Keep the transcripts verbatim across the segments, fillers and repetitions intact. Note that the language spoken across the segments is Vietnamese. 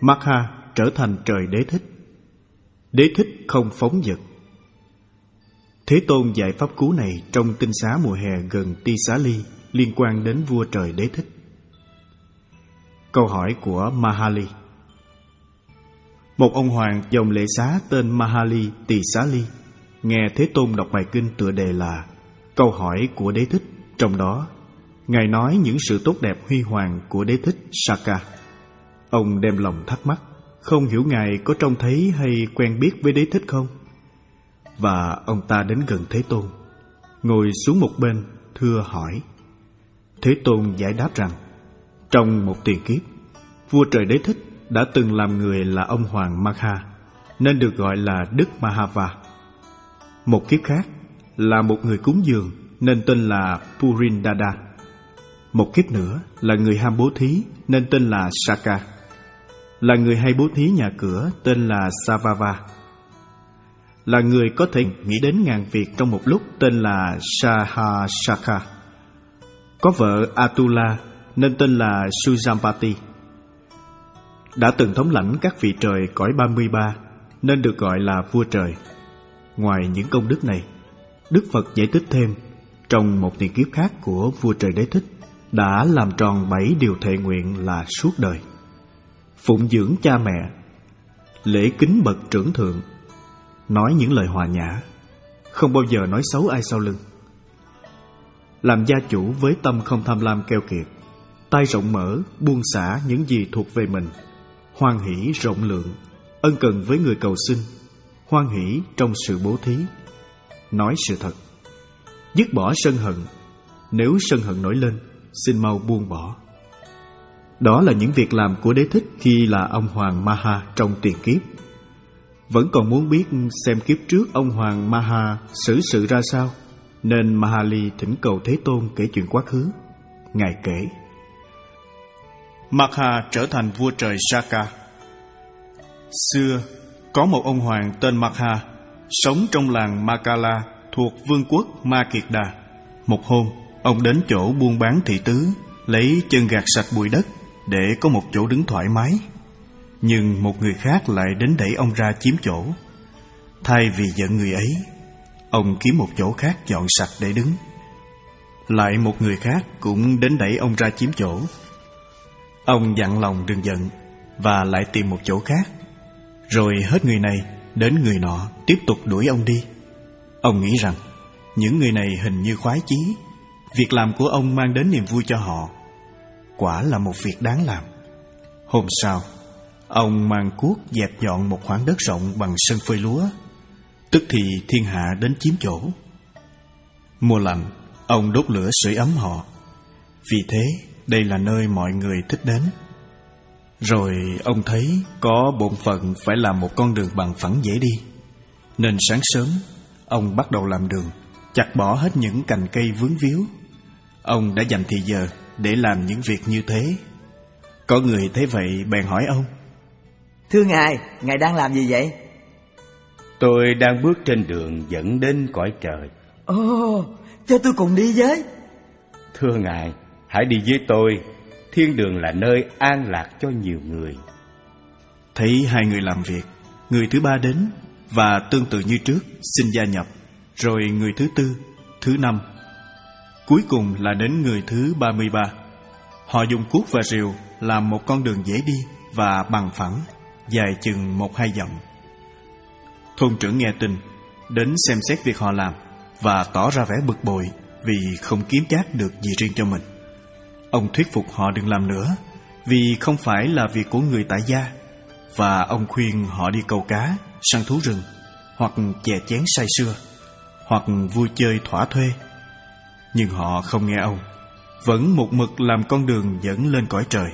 Magha trở thành trời Đế Thích. Đế Thích không phóng dật. Thế Tôn dạy pháp cú này trong tinh xá mùa hè gần Ti Xá Ly, liên quan đến vua trời Đế Thích. Câu hỏi của Mahali. Một ông hoàng dòng lệ xá tên Mahali Tỳ Xá Ly nghe Thế Tôn đọc bài kinh tựa đề là Câu hỏi của Đế Thích. Trong đó, Ngài nói những sự tốt đẹp huy hoàng của Đế Thích Saka. Ông đem lòng thắc mắc, không hiểu Ngài có trông thấy hay quen biết với Đế Thích không? Và ông ta đến gần Thế Tôn, ngồi xuống một bên, thưa hỏi. Thế Tôn giải đáp rằng, trong một tiền kiếp, vua trời Đế Thích đã từng làm người là ông hoàng Magha, nên được gọi là Đức Mahava. Một kiếp khác là một người cúng dường, nên tên là Purindada. Một kiếp nữa là người ham bố thí, nên tên là Saka. Là người hay bố thí nhà cửa, tên là Savava. Là người có thể nghĩ đến ngàn việc trong một lúc, tên là Sahasaka. Có vợ Atula, nên tên là Sujampati. Đã từng thống lãnh các vị trời cõi ba mươi ba, nên được gọi là vua trời. Ngoài những công đức này, Đức Phật giải thích thêm, trong một tiền kiếp khác của vua trời Đế Thích, đã làm tròn bảy điều thệ nguyện là suốt đời: phụng dưỡng cha mẹ, lễ kính bậc trưởng thượng, nói những lời hòa nhã, không bao giờ nói xấu ai sau lưng, làm gia chủ với tâm không tham lam keo kiệt, tay rộng mở, buông xả những gì thuộc về mình, hoan hỷ rộng lượng, ân cần với người cầu xin, hoan hỷ trong sự bố thí, nói sự thật, dứt bỏ sân hận, nếu sân hận nổi lên, xin mau buông bỏ. Đó là những việc làm của Đế Thích khi là ông hoàng Maha trong tiền kiếp. Vẫn còn muốn biết xem kiếp trước ông hoàng Maha xử sự ra sao, nên Mahali thỉnh cầu Thế Tôn kể chuyện quá khứ. Ngài kể: Magha trở thành vua trời Saka. Xưa có một ông hoàng tên Magha sống trong làng Makala thuộc vương quốc Ma Kiệt Đà. Một hôm, ông đến chỗ buôn bán thị tứ, lấy chân gạt sạch bụi đất để có một chỗ đứng thoải mái. Nhưng một người khác lại đến đẩy ông ra chiếm chỗ. Thay vì giận người ấy, ông kiếm một chỗ khác dọn sạch để đứng. Lại một người khác cũng đến đẩy ông ra chiếm chỗ. Ông dặn lòng đừng giận và lại tìm một chỗ khác. Rồi hết người này đến người nọ tiếp tục đuổi ông đi. Ông nghĩ rằng những người này hình như khoái chí, việc làm của ông mang đến niềm vui cho họ. Quả là một việc đáng làm. Hôm sau, ông mang cuốc dẹp dọn một khoảng đất rộng bằng sân phơi lúa. Tức thì thiên hạ đến chiếm chỗ. Mùa lạnh, ông đốt lửa sưởi ấm họ. Vì thế, đây là nơi mọi người thích đến. Rồi ông thấy có bổn phận phải làm một con đường bằng phẳng dễ đi. Nên sáng sớm, ông bắt đầu làm đường, chặt bỏ hết những cành cây vướng víu. Ông đã dành thì giờ để làm những việc như thế. Có người thấy vậy bèn hỏi ông: Thưa Ngài, Ngài đang làm gì vậy? Tôi đang bước trên đường dẫn đến cõi trời. Ồ, cho tôi cùng đi với. Thưa Ngài, hãy đi với tôi. Thiên đường là nơi an lạc cho nhiều người. Thấy hai người làm việc, người thứ ba đến và tương tự như trước xin gia nhập. Rồi người thứ tư, thứ năm, cuối cùng là đến người thứ ba mươi ba. Họ dùng cuốc và rìu làm một con đường dễ đi và bằng phẳng, dài chừng một hai dặm. Thôn trưởng nghe tin, đến xem xét việc họ làm và tỏ ra vẻ bực bội vì không kiếm chác được gì riêng cho mình. Ông thuyết phục họ đừng làm nữa, vì không phải là việc của người tại gia, và ông khuyên họ đi câu cá, săn thú rừng, hoặc chè chén say sưa, hoặc vui chơi thỏa thuê. Nhưng họ không nghe ông, vẫn một mực làm con đường dẫn lên cõi trời.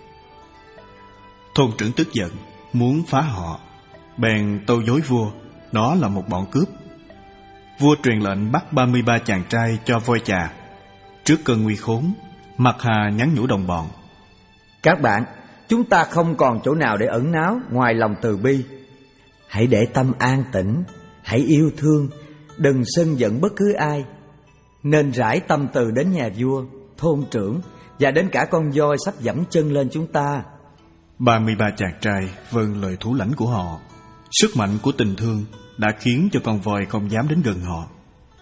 Thôn trưởng tức giận, muốn phá họ, bèn tâu dối vua đó là một bọn cướp. Vua truyền lệnh bắt ba mươi ba chàng trai cho voi chà. Trước cơn nguy khốn, Magha nhắn nhủ đồng bọn: Các bạn, chúng ta không còn chỗ nào để ẩn náu ngoài lòng từ bi. Hãy để tâm an tĩnh, hãy yêu thương, đừng sân giận bất cứ ai. Nên rải tâm từ đến nhà vua, thôn trưởng và đến cả con voi sắp dẫm chân lên chúng ta. ba mươi ba chàng trai vâng lời thủ lãnh của họ. Sức mạnh của tình thương đã khiến cho con voi không dám đến gần họ.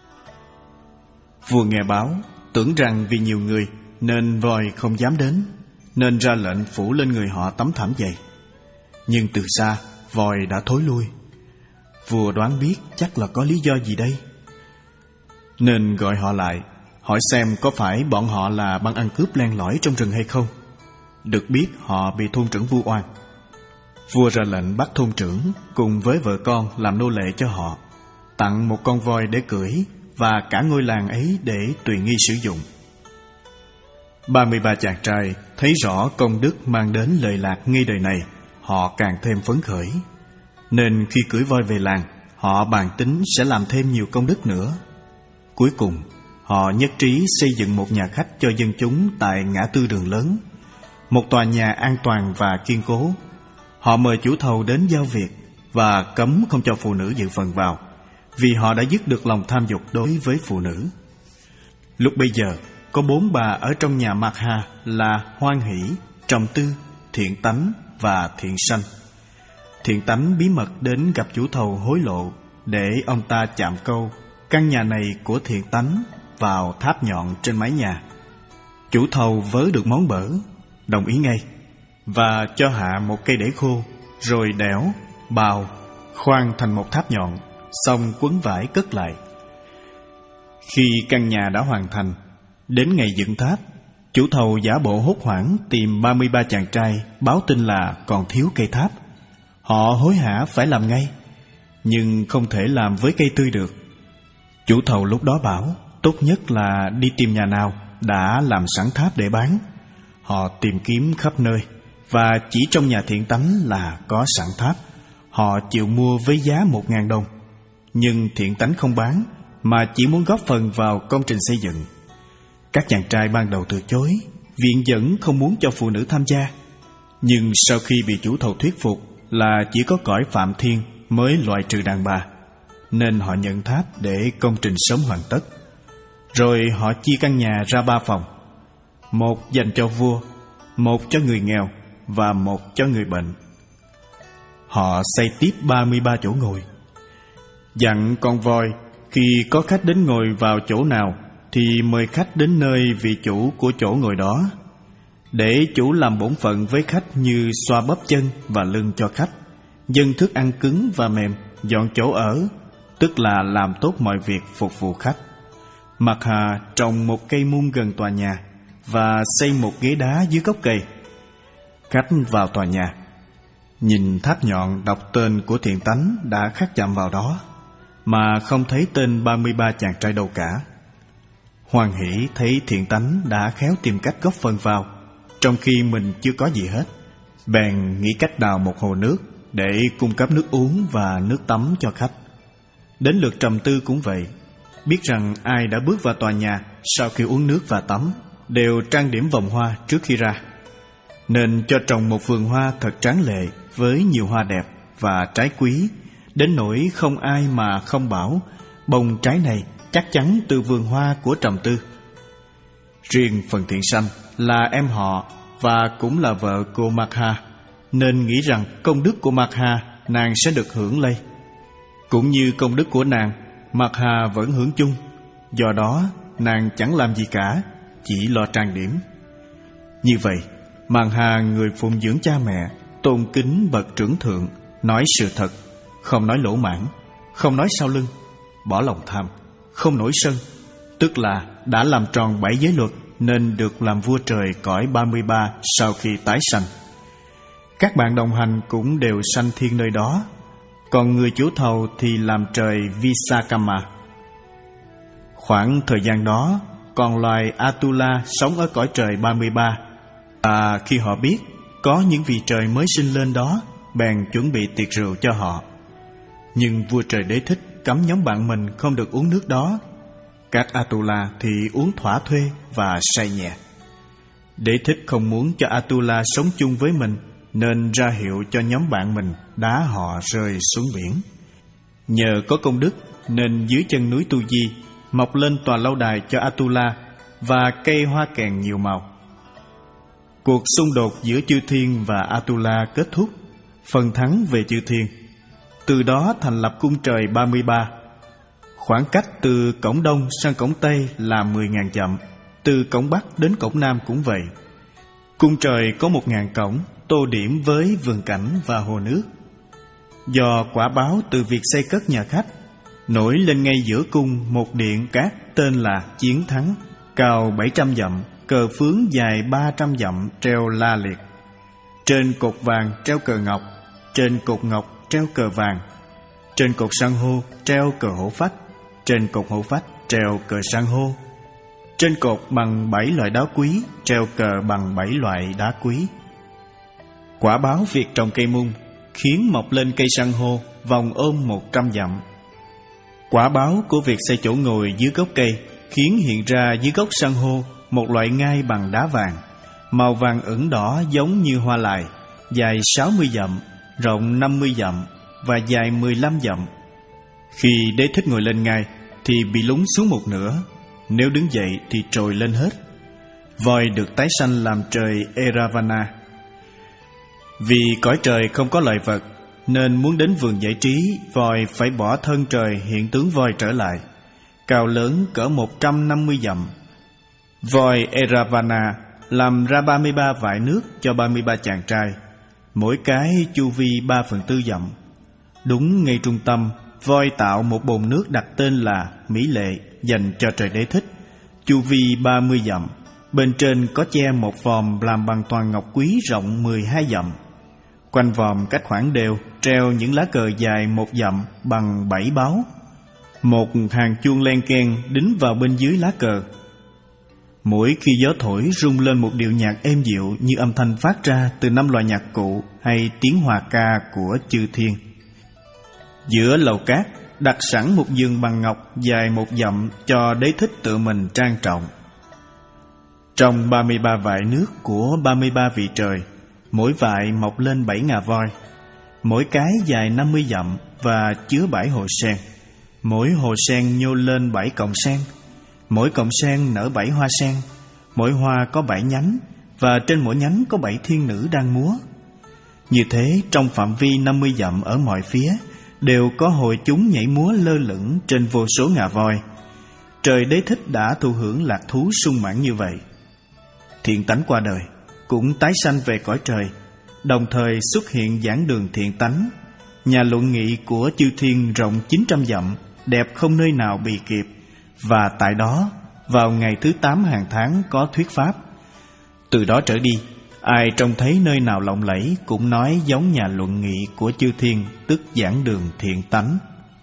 Vua nghe báo, tưởng rằng vì nhiều người nên voi không dám đến, nên ra lệnh phủ lên người họ tấm thảm dày. Nhưng từ xa, voi đã thối lui. Vua đoán biết chắc là có lý do gì đây, nên gọi họ lại, hỏi xem có phải bọn họ là băng ăn cướp len lỏi trong rừng hay không. Được biết họ bị thôn trưởng vu oan. Vua ra lệnh bắt thôn trưởng cùng với vợ con làm nô lệ cho họ, tặng một con voi để cưỡi và cả ngôi làng ấy để tùy nghi sử dụng. ba mươi ba chàng trai thấy rõ công đức mang đến lợi lạc ngay đời này, họ càng thêm phấn khởi. Nên khi cưỡi voi về làng, họ bàn tính sẽ làm thêm nhiều công đức nữa. Cuối cùng, họ nhất trí xây dựng một nhà khách cho dân chúng tại ngã tư đường lớn, một tòa nhà an toàn và kiên cố. Họ mời chủ thầu đến giao việc và cấm không cho phụ nữ dự phần vào, vì họ đã dứt được lòng tham dục đối với phụ nữ. Lúc bây giờ, có bốn bà ở trong nhà Mạc Hà là Hoan Hỷ, Trọng Tư, Thiện Tánh và Thiện Sanh. Thiện Tánh bí mật đến gặp chủ thầu hối lộ để ông ta chạm câu căn nhà này của Thiện Tánh vào tháp nhọn trên mái nhà. Chủ thầu vớ được món bở, đồng ý ngay và cho hạ một cây đẩy khô, rồi đẽo, bào, khoan thành một tháp nhọn, xong quấn vải cất lại. Khi căn nhà đã hoàn thành, đến ngày dựng tháp, chủ thầu giả bộ hốt hoảng tìm ba mươi ba chàng trai báo tin là còn thiếu cây tháp. Họ hối hả phải làm ngay, nhưng không thể làm với cây tươi được. Chủ thầu lúc đó bảo tốt nhất là đi tìm nhà nào đã làm sẵn tháp để bán. Họ tìm kiếm khắp nơi và chỉ trong nhà Thiện Tánh là có sẵn tháp. Họ chịu mua với giá một ngàn đồng, nhưng Thiện Tánh không bán mà chỉ muốn góp phần vào công trình xây dựng. Các chàng trai ban đầu từ chối, viện dẫn không muốn cho phụ nữ tham gia. Nhưng sau khi bị chủ thầu thuyết phục là chỉ có cõi Phạm Thiên mới loại trừ đàn bà, nên họ nhận tháp để công trình sớm hoàn tất. Rồi họ chia căn nhà ra ba phòng, một dành cho vua, một cho người nghèo và một cho người bệnh. Họ xây tiếp ba mươi ba chỗ ngồi. Dặn con voi khi có khách đến ngồi vào chỗ nào thì mời khách đến nơi vị chủ của chỗ ngồi đó, để chủ làm bổn phận với khách như xoa bóp chân và lưng cho khách, dâng thức ăn cứng và mềm, dọn chỗ ở, tức là làm tốt mọi việc phục vụ khách. Mạc Hà trồng một cây mung gần tòa nhà và xây một ghế đá dưới gốc cây. Khách vào tòa nhà, nhìn tháp nhọn đọc tên của Thiện Tánh đã khắc chạm vào đó, mà không thấy tên ba mươi ba chàng trai đâu cả. Hoan Hỷ thấy Thiện Tánh đã khéo tìm cách góp phần vào, trong khi mình chưa có gì hết, bèn nghĩ cách đào một hồ nước để cung cấp nước uống và nước tắm cho khách. Đến lượt Trầm Tư cũng vậy, biết rằng ai đã bước vào tòa nhà sau khi uống nước và tắm đều trang điểm vòng hoa trước khi ra, nên cho trồng một vườn hoa thật tráng lệ với nhiều hoa đẹp và trái quý, đến nỗi không ai mà không bảo bông trái này chắc chắn từ vườn hoa của Trầm Tư. Riêng phần Thiện Sanh là em họ và cũng là vợ của Mạc Hà, nên nghĩ rằng công đức của Mạc Hà nàng sẽ được hưởng lây, cũng như công đức của nàng Mạc Hà vẫn hưởng chung. Do đó nàng chẳng làm gì cả, chỉ lo trang điểm. Như vậy, Mạc Hà, người phụng dưỡng cha mẹ, tôn kính bậc trưởng thượng, nói sự thật, không nói lỗ mãng, không nói sau lưng, bỏ lòng tham, không nổi sân, tức là đã làm tròn bảy giới luật, nên được làm vua trời cõi ba mươi ba sau khi tái sanh. Các bạn đồng hành cũng đều sanh thiên nơi đó, còn người chủ thầu thì làm trời Visakama. Khoảng thời gian đó, còn loài Atula sống ở cõi trời ba mươi ba, và khi họ biết có những vị trời mới sinh lên đó, bèn chuẩn bị tiệc rượu cho họ. Nhưng vua trời Đế Thích cấm nhóm bạn mình không được uống nước đó. Các Atula thì uống thỏa thuê và say nhẹ. Đế Thích không muốn cho Atula sống chung với mình, nên ra hiệu cho nhóm bạn mình đá họ rơi xuống biển. Nhờ có công đức nên dưới chân núi Tu Di mọc lên tòa lâu đài cho Atula và cây hoa kèn nhiều màu. cuộc xung đột giữa Chư Thiên và Atula kết thúc, phần thắng về Chư Thiên. Từ đó thành lập cung trời ba mươi ba. Khoảng cách từ cổng đông sang cổng tây là mười nghìn dặm, từ cổng bắc đến cổng nam cũng vậy. Cung trời có một nghìn cổng, tô điểm với vườn cảnh và hồ nước. Do quả báo từ việc xây cất nhà khách, nổi lên ngay giữa cung một điện cát tên là Chiến Thắng, cao bảy trăm dặm, cờ phướng dài ba trăm dặm treo la liệt. Trên cột vàng treo cờ ngọc, trên cột ngọc treo cờ vàng, trên cột san hô treo cờ hổ phách, trên cột hổ phách treo cờ san hô, trên cột bằng bảy loại đá quý treo cờ bằng bảy loại đá quý. Quả báo việc trồng cây mung khiến mọc lên cây san hô vòng ôm một trăm dặm. Quả báo của việc xây chỗ ngồi dưới gốc cây khiến hiện ra dưới gốc san hô một loại ngai bằng đá vàng, màu vàng ửng đỏ giống như hoa lài, dài sáu mươi dặm, rộng năm mươi dặm và dài mười lăm dặm. Khi Đế Thích ngồi lên ngai thì bị lún xuống một nửa, nếu đứng dậy thì trồi lên hết. Voi được tái sanh làm trời Eravana. Vì cõi trời không có loài vật, nên muốn đến vườn giải trí, voi phải bỏ thân trời hiện tướng voi trở lại, cao lớn cỡ một trăm năm mươi dặm. Voi Eravana làm ra ba mươi ba vại nước cho ba mươi ba chàng trai, mỗi cái chu vi ba phần tư dặm. Đúng ngay trung tâm, voi tạo một bồn nước đặt tên là Mỹ Lệ dành cho trời Đế Thích, chu vi ba mươi dặm. Bên trên có che một vòm làm bằng toàn ngọc quý rộng mười hai dặm. Quanh vòm cách khoảng đều treo những lá cờ dài một dặm bằng bảy báo. Một hàng chuông len keng đính vào bên dưới lá cờ. Mỗi khi gió thổi rung lên một điệu nhạc êm dịu như âm thanh phát ra từ năm loại nhạc cụ hay tiếng hòa ca của Chư Thiên. Giữa lầu cát đặt sẵn một giường bằng ngọc dài một dặm cho Đế Thích tự mình trang trọng. Trong ba mươi ba vại nước của ba mươi ba vị trời, mỗi vại mọc lên bảy ngà voi, mỗi cái dài năm mươi dặm và chứa bảy hồ sen. Mỗi hồ sen nhô lên bảy cọng sen, mỗi cọng sen nở bảy hoa sen, mỗi hoa có bảy nhánh và trên mỗi nhánh có bảy thiên nữ đang múa. Như thế, trong phạm vi năm mươi dặm ở mọi phía đều có hội chúng nhảy múa lơ lửng trên vô số ngà voi. Trời Đế Thích đã thụ hưởng lạc thú sung mãn như vậy. Thiện tánh qua đời, cũng tái sanh về cõi trời, đồng thời xuất hiện giảng đường thiện tánh. Nhà luận nghị của Chư Thiên rộng chín trăm dặm, đẹp không nơi nào bì kịp. Và tại đó, vào ngày thứ tám hàng tháng có thuyết pháp. Từ đó trở đi, ai trông thấy nơi nào lộng lẫy cũng nói giống nhà luận nghị của Chư Thiên, tức giảng đường thiện tánh.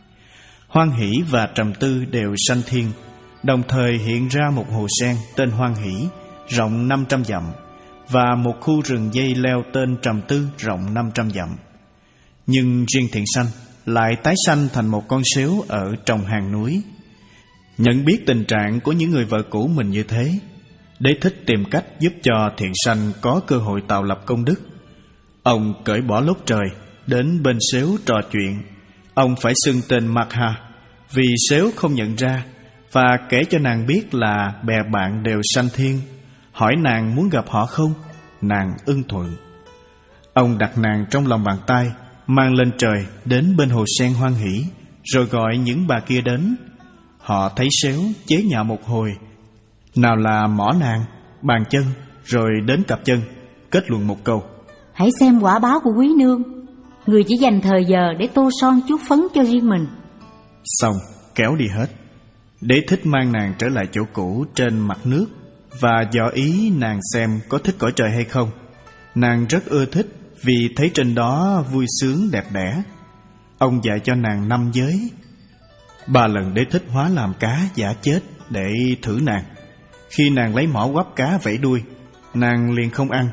Hoan Hỷ và Trầm Tư đều sanh thiên, đồng thời hiện ra một hồ sen tên Hoan Hỷ, rộng năm trăm dặm, và một khu rừng dây leo tên Trầm Tư rộng năm trăm dặm. Nhưng riêng Thiện Sanh lại tái sanh thành một con sếu ở trong hang núi. Nhận biết tình trạng của những người vợ cũ mình như thế, Đế Thích tìm cách giúp cho Thiện Sanh có cơ hội tạo lập công đức. Ông cởi bỏ lốt trời, đến bên sếu trò chuyện. Ông phải xưng tên Magha, vì sếu không nhận ra, và kể cho nàng biết là bè bạn đều sanh thiên. Hỏi nàng muốn gặp họ không, nàng ưng thuận. Ông đặt nàng trong lòng bàn tay, mang lên trời đến bên hồ sen Hoan Hỷ, rồi gọi những bà kia đến. Họ thấy sếu chế nhạo một hồi, nào là mỏ nàng, bàn chân, rồi đến cặp chân, kết luận một câu: hãy xem quả báo của quý nương, người chỉ dành thời giờ để tô son chuốt phấn cho riêng mình. Xong kéo đi hết. Đế Thích mang nàng trở lại chỗ cũ trên mặt nước, và dò ý nàng xem có thích cõi trời hay không. Nàng rất ưa thích, vì thấy trên đó vui sướng đẹp đẽ. Ông dạy cho nàng năm giới. Ba lần Đế Thích hóa làm cá giả chết để thử nàng. Khi nàng lấy mỏ quắp cá vẫy đuôi, nàng liền không ăn.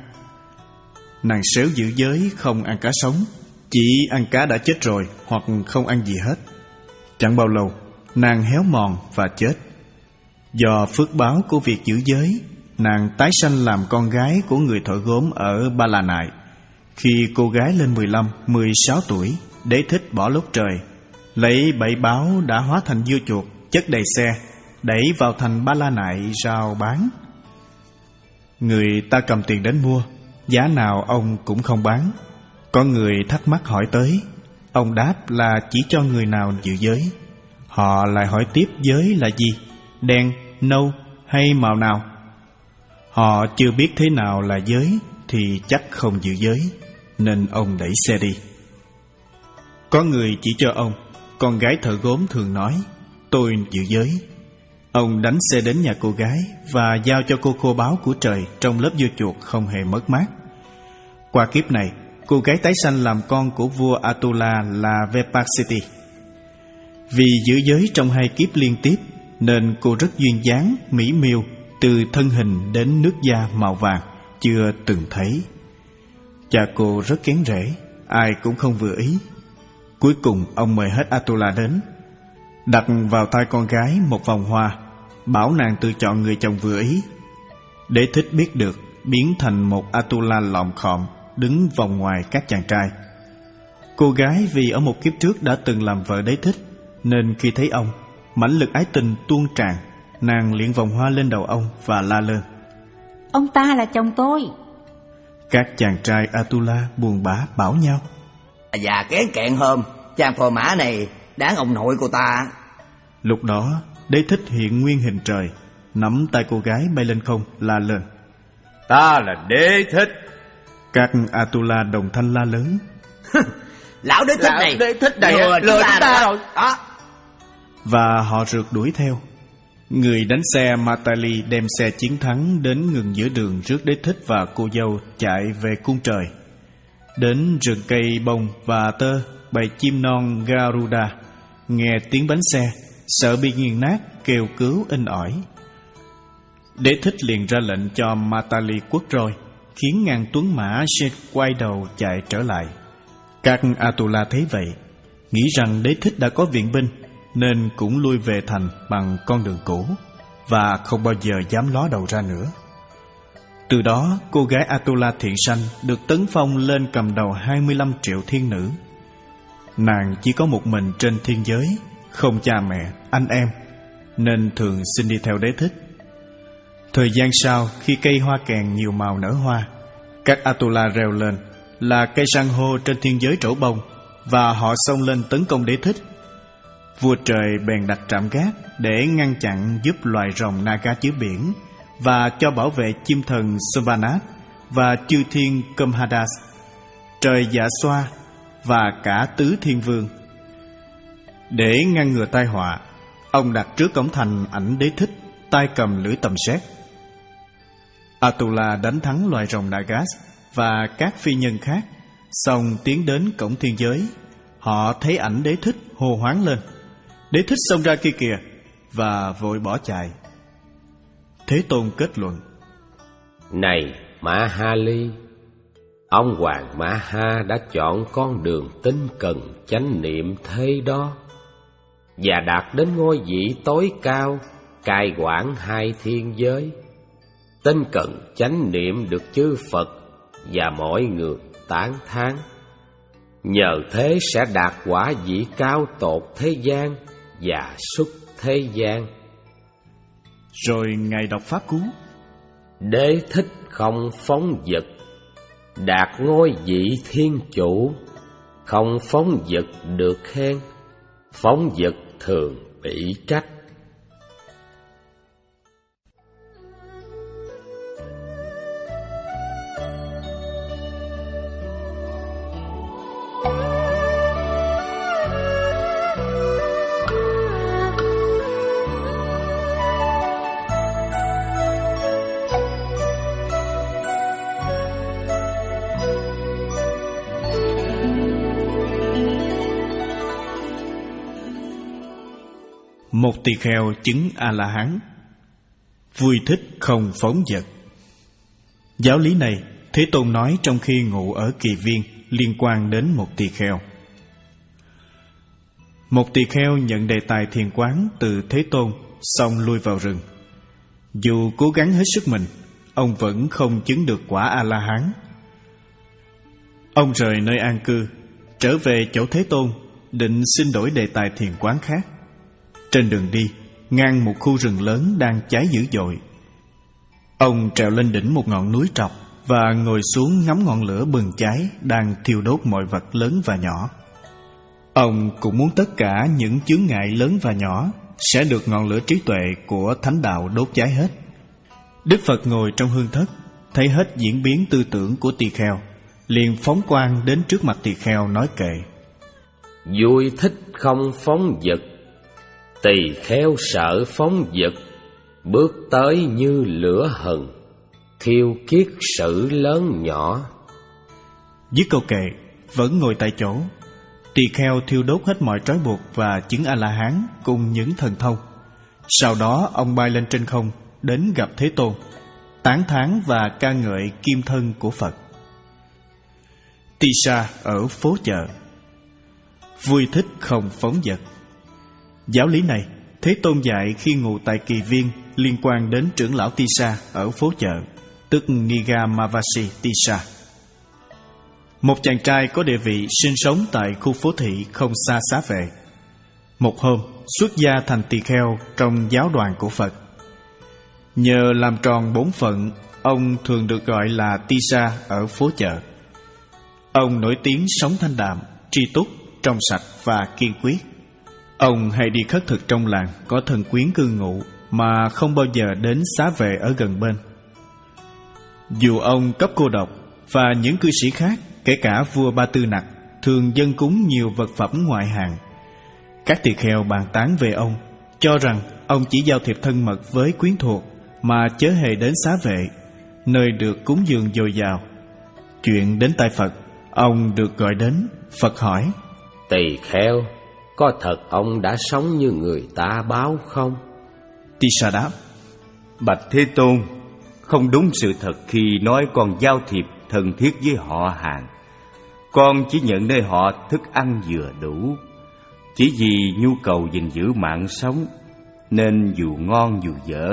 Nàng xéo giữ giới không ăn cá sống, chỉ ăn cá đã chết rồi, hoặc không ăn gì hết. Chẳng bao lâu, nàng héo mòn và chết. Do phước báo của việc giữ giới, nàng tái sanh làm con gái của người thợ gốm ở Ba La Nại. Khi cô gái lên mười lăm, mười sáu tuổi, Đế Thích bỏ lốt trời, lấy bảy báo đã hóa thành dưa chuột, chất đầy xe, đẩy vào thành Ba La Nại rao bán. Người ta cầm tiền đến mua, giá nào ông cũng không bán. Có người thắc mắc hỏi tới, ông đáp là chỉ cho người nào dự giới. Họ lại hỏi tiếp giới là gì, đen, nâu hay màu nào. Họ chưa biết thế nào là giới thì chắc không dự giới, nên ông đẩy xe đi. Có người chỉ cho ông, con gái thợ gốm thường nói, tôi dự giới. Ông đánh xe đến nhà cô gái và giao cho cô khô báu của trời trong lớp dưa chuột không hề mất mát. Qua kiếp này, cô gái tái sanh làm con của vua Atula là Vepasiti. Vì giữ giới trong hai kiếp liên tiếp nên cô rất duyên dáng, mỹ miều, từ thân hình đến nước da màu vàng chưa từng thấy. Cha cô rất kén rễ, ai cũng không vừa ý. Cuối cùng ông mời hết Atula đến, đặt vào tay con gái một vòng hoa, bảo nàng tự chọn người chồng vừa ý. Đế thích biết được, biến thành một Atula lọm khọm đứng vòng ngoài các chàng trai. Cô gái vì ở một kiếp trước đã từng làm vợ đế thích, nên khi thấy ông, mãnh lực ái tình tuôn tràn. Nàng liền vòng hoa lên đầu ông và la lên, ông ta là chồng tôi. Các chàng trai Atula buồn bã bảo nhau, Và kén kẹn hôm, chàng phò mã này đáng ông nội của ta. Lúc đó đế thích hiện nguyên hình trời, nắm tay cô gái bay lên không la lên, Ta là Đế Thích. Các Atula đồng thanh la lớn, Lão đế thích Lão này Đế Thích này lừa, lừa chúng chúng ta ta rồi. rồi. Đó. và họ rượt đuổi theo. Người đánh xe Matali đem xe chiến thắng đến ngừng giữa đường rước đế thích và cô dâu chạy về cung trời. Đến rừng cây bông và tơ, bầy chim non Garuda nghe tiếng bánh xe, sợ bị nghiền nát, kêu cứu inh ỏi. Đế thích liền ra lệnh cho Matali quất roi, khiến ngàn tuấn mã sẽ quay đầu chạy trở lại. Các Atula thấy vậy, nghĩ rằng đế thích đã có viện binh, nên cũng lui về thành bằng con đường cũ và không bao giờ dám ló đầu ra nữa. Từ đó, cô gái Atula thiện sanh được tấn phong lên cầm đầu hai mươi lăm triệu thiên nữ. Nàng chỉ có một mình trên thiên giới, không cha mẹ, anh em, nên thường xin đi theo đế thích. Thời gian sau, khi cây hoa kèn nhiều màu nở hoa, các Atula reo lên là cây san hô trên thiên giới trổ bông, và họ xông lên tấn công đế thích. Vua trời bèn đặt trạm gác để ngăn chặn giúp loài rồng Naga dưới biển, và cho bảo vệ chim thần Subhanath và chư thiên Kumhadas, trời Dạ Xoa và cả tứ thiên vương. Để ngăn ngừa tai họa, ông đặt trước cổng thành ảnh đế thích, tay cầm lưỡi tầm sét. Atula đánh thắng loài rồng Nagas và các phi nhân khác, xong tiến đến cổng thiên giới. Họ thấy ảnh đế thích hô hoáng lên, đế thích xông ra kia kìa, và vội bỏ chạy. Thế Tôn kết luận: Này Ma-ha-li, ông hoàng Ma-ha đã chọn con đường tinh cần chánh niệm thế đó, và đạt đến ngôi vị tối cao, cai quản hai thiên giới. Tinh cần chánh niệm được chư Phật và mọi người tán thán, nhờ thế sẽ đạt quả vị cao tột thế gian và xuất thế gian. Rồi Ngài đọc pháp cú: Đế thích không phóng dật, đạt ngôi vị thiên chủ. Không phóng dật được khen, phóng dật thường bị trách. Một tỳ kheo chứng A-la-hán. Vui thích không phóng dật. Giáo lý này Thế Tôn nói trong khi ngụ ở Kỳ Viên, liên quan đến một tỳ kheo. Một tỳ kheo nhận đề tài thiền quán từ Thế Tôn, xong lui vào rừng. Dù cố gắng hết sức mình, ông vẫn không chứng được quả A-la-hán. Ông rời nơi an cư, trở về chỗ Thế Tôn, định xin đổi đề tài thiền quán khác. Trên đường đi, ngang một khu rừng lớn đang cháy dữ dội. Ông trèo lên đỉnh một ngọn núi trọc và ngồi xuống ngắm ngọn lửa bừng cháy đang thiêu đốt mọi vật lớn và nhỏ. Ông cũng muốn tất cả những chướng ngại lớn và nhỏ sẽ được ngọn lửa trí tuệ của thánh đạo đốt cháy hết. Đức Phật ngồi trong hương thất, thấy hết diễn biến tư tưởng của tỳ kheo, liền phóng quang đến trước mặt tỳ kheo nói kệ: Vui thích không phóng dật, tỳ kheo sợ phóng dật, bước tới như lửa hừng, thiêu kiết sự lớn nhỏ. Dứt câu kệ, vẫn ngồi tại chỗ, tỳ kheo thiêu đốt hết mọi trói buộc và chứng A-la-hán cùng những thần thông. Sau đó ông bay lên trên không, đến gặp Thế Tôn, tán thán và ca ngợi kim thân của Phật. Tỳ sa ở phố chợ. Vui thích không phóng dật. Giáo lý này Thế Tôn dạy khi ngụ tại Kỳ Viên, liên quan đến trưởng lão Tỳ sa ở phố chợ, tức Nigamavasi Tỳ sa. Một chàng trai có địa vị sinh sống tại khu phố thị không xa Xá Vệ. Một hôm xuất gia thành tỳ kheo trong giáo đoàn của Phật. Nhờ làm tròn bổn phận, ông thường được gọi là Tỳ sa ở phố chợ. Ông nổi tiếng sống thanh đạm, tri túc, trong sạch và kiên quyết. Ông hay đi khất thực trong làng có thần quyến cư ngụ mà không bao giờ đến Xá Vệ ở gần bên. Dù ông cấp cô độc và những cư sĩ khác, kể cả vua Ba Tư Nặc, thường dâng cúng nhiều vật phẩm ngoại hạng, các tỳ kheo bàn tán về ông, cho rằng ông chỉ giao thiệp thân mật với quyến thuộc mà chớ hề đến Xá Vệ, nơi được cúng dường dồi dào. Chuyện đến tai Phật, ông được gọi đến. Phật hỏi: Tỳ kheo, có thật ông đã sống như người ta báo không? Tỳ sa đáp: Bạch Thế Tôn, không đúng sự thật khi nói con giao thiệp thân thiết với họ hàng. Con chỉ nhận nơi họ thức ăn vừa đủ, chỉ vì nhu cầu gìn giữ mạng sống, nên dù ngon dù dở.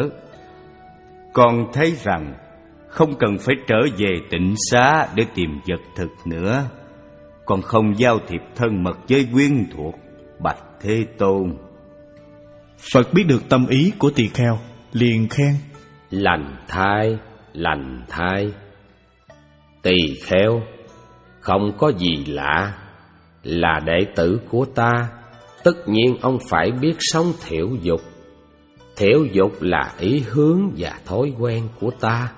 Con thấy rằng không cần phải trở về tịnh xá để tìm vật thực nữa. Con không giao thiệp thân mật với quyến thuộc, bạch Thế Tôn. Phật biết được tâm ý của tỳ kheo, liền khen: Lành thai, lành thai. Tỳ kheo, không có gì lạ, là đệ tử của ta, tất nhiên ông phải biết sống thiểu dục. Thiểu dục là ý hướng và thói quen của ta.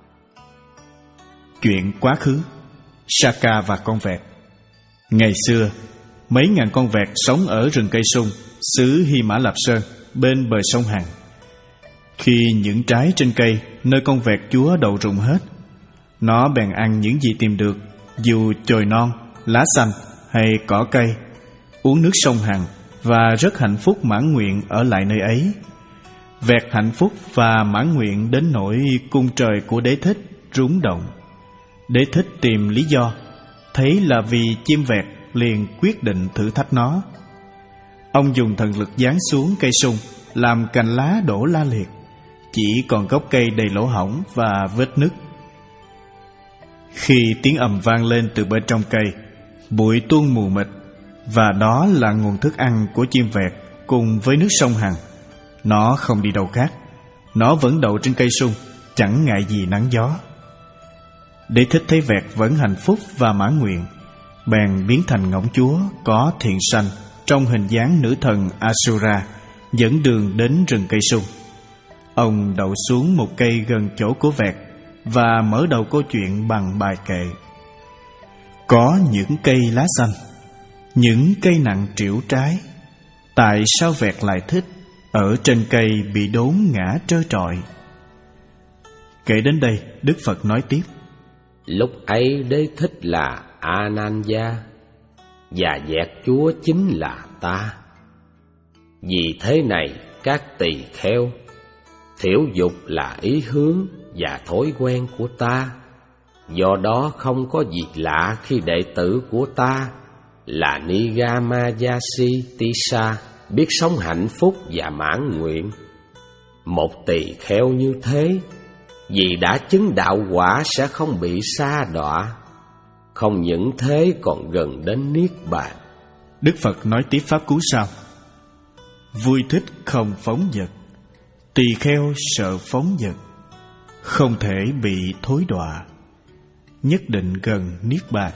Chuyện quá khứ. Saka và con vẹt. Ngày xưa, mấy ngàn con vẹt sống ở rừng cây sung, xứ Hy Mã Lạp Sơn, bên bờ sông Hằng. Khi những trái trên cây nơi con vẹt chúa đậu rụng hết, nó bèn ăn những gì tìm được, dù chồi non, lá xanh hay cỏ cây, uống nước sông Hằng và rất hạnh phúc mãn nguyện ở lại nơi ấy. Vẹt hạnh phúc và mãn nguyện đến nỗi cung trời của Đế Thích rúng động. Đế Thích tìm lý do, thấy là vì chim vẹt, liền quyết định thử thách nó. Ông dùng thần lực giáng xuống cây sung, làm cành lá đổ la liệt, chỉ còn gốc cây đầy lỗ hổng và vết nứt. Khi tiếng ầm vang lên từ bên trong cây, bụi tuôn mù mịt, và đó là nguồn thức ăn của chim vẹt cùng với nước sông Hằng. Nó không đi đâu khác, nó vẫn đậu trên cây sung, chẳng ngại gì nắng gió. Đế Thích thấy vẹt vẫn hạnh phúc và mãn nguyện, bèn biến thành ngỗng chúa có thiện sanh trong hình dáng nữ thần Asura, dẫn đường đến rừng cây sung. Ông đậu xuống một cây gần chỗ của vẹt và mở đầu câu chuyện bằng bài kệ: Có những cây lá xanh, những cây nặng trĩu trái, tại sao vẹt lại thích ở trên cây bị đốn ngã trơ trọi? Kể đến đây, Đức Phật nói tiếp: Lúc ấy Đế Thích là Ananya, và vẹt chúa chính là ta. Vì thế này các tỳ kheo, thiểu dục là ý hướng và thói quen của ta. Do đó không có gì lạ khi đệ tử của ta là Nigamayasi Tissa biết sống hạnh phúc và mãn nguyện. Một tỳ kheo như thế, vì đã chứng đạo quả sẽ không bị sa đọa, không những thế còn gần đến niết bàn. Đức Phật nói tiếp pháp cú sau: Vui thích không phóng dật, tỳ kheo sợ phóng dật, không thể bị thối đọa, nhất định gần niết bàn.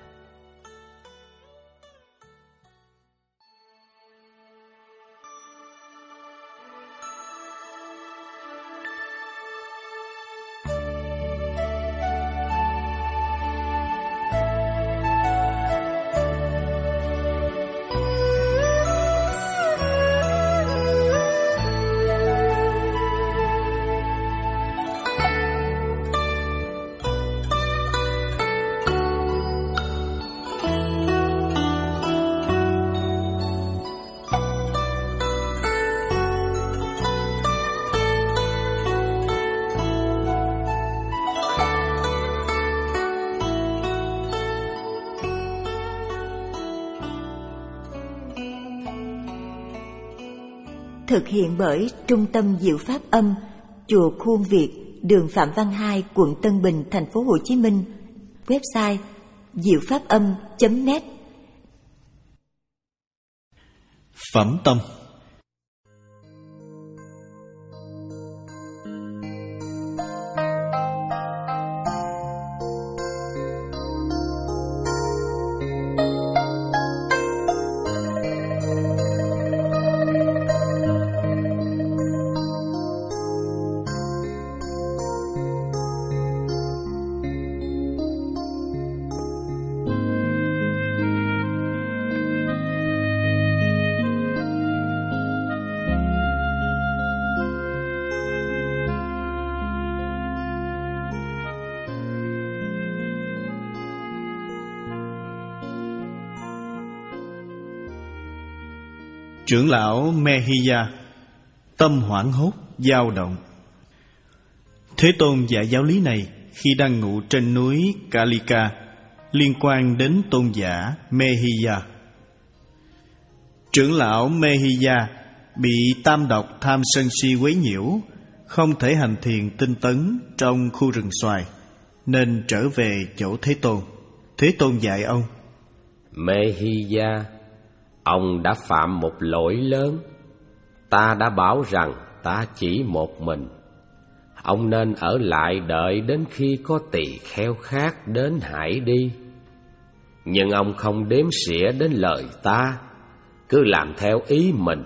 Thực hiện bởi Trung tâm Diệu Pháp Âm, Chùa Khuôn Việt, đường Phạm Văn Hai, quận Tân Bình, thành phố Hồ Chí Minh. Website diệu pháp âm chấm net. Phẩm tâm. Trưởng lão Mehiya tâm hoảng hốt dao động. Thế Tôn dạy giáo lý này khi đang ngụ trên núi Kalika, liên quan đến tôn giả Mehiya. Trưởng lão Mehiya bị tam độc tham sân si quấy nhiễu, không thể hành thiền tinh tấn trong khu rừng xoài, nên trở về chỗ Thế Tôn. Thế Tôn dạy ông: Mehiya, ông đã phạm một lỗi lớn. Ta đã bảo rằng ta chỉ một mình. Ông nên ở lại đợi đến khi có tỳ kheo khác đến hãy đi. Nhưng ông không đếm xỉa đến lời ta, cứ làm theo ý mình.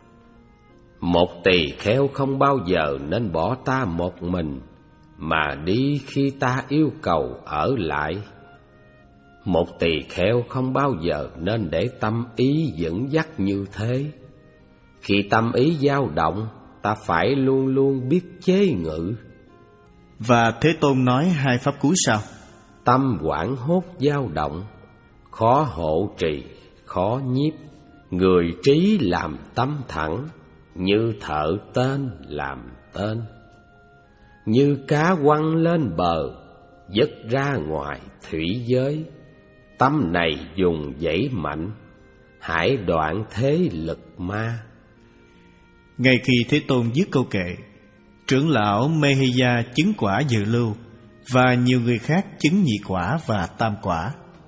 Một tỳ kheo không bao giờ nên bỏ ta một mình, mà đi khi ta yêu cầu ở lại. Một tỳ kheo không bao giờ nên để tâm ý dẫn dắt như thế. Khi tâm ý dao động, ta phải luôn luôn biết chế ngự. Và Thế Tôn nói hai pháp cú sao? Tâm hoảng hốt dao động, khó hộ trì, khó nhiếp. Người trí làm tâm thẳng, như thợ tên làm tên. Như cá quăng lên bờ, dứt ra ngoài thủy giới. Tâm này dùng dãy mạnh, hãy đoạn thế lực ma. Ngay khi Thế Tôn dứt câu kệ, trưởng lão Mehiya chứng quả dự lưu, và nhiều người khác chứng nhị quả và tam quả.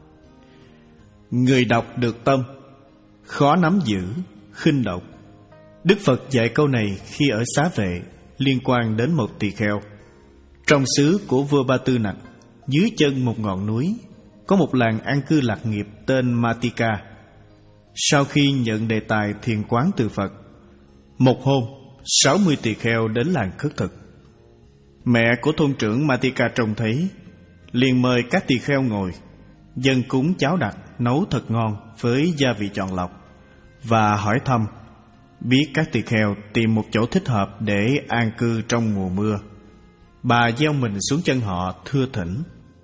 Người đọc được tâm, khó nắm giữ, khinh độc. Đức Phật dạy câu này khi ở Xá Vệ, liên quan đến một tỳ kheo. Trong xứ của vua Ba Tư Nặc, dưới chân một ngọn núi, có một làng an cư lạc nghiệp tên Matika. Sau khi nhận đề tài thiền quán từ Phật, một hôm, sáu mươi tỳ kheo đến làng khất thực. Mẹ của thôn trưởng Matika trông thấy, liền mời các tỳ kheo ngồi, dâng cúng cháo đặc nấu thật ngon với gia vị chọn lọc, và hỏi thăm, biết các tỳ kheo tìm một chỗ thích hợp để an cư trong mùa mưa. Bà gieo mình xuống chân họ thưa thỉnh: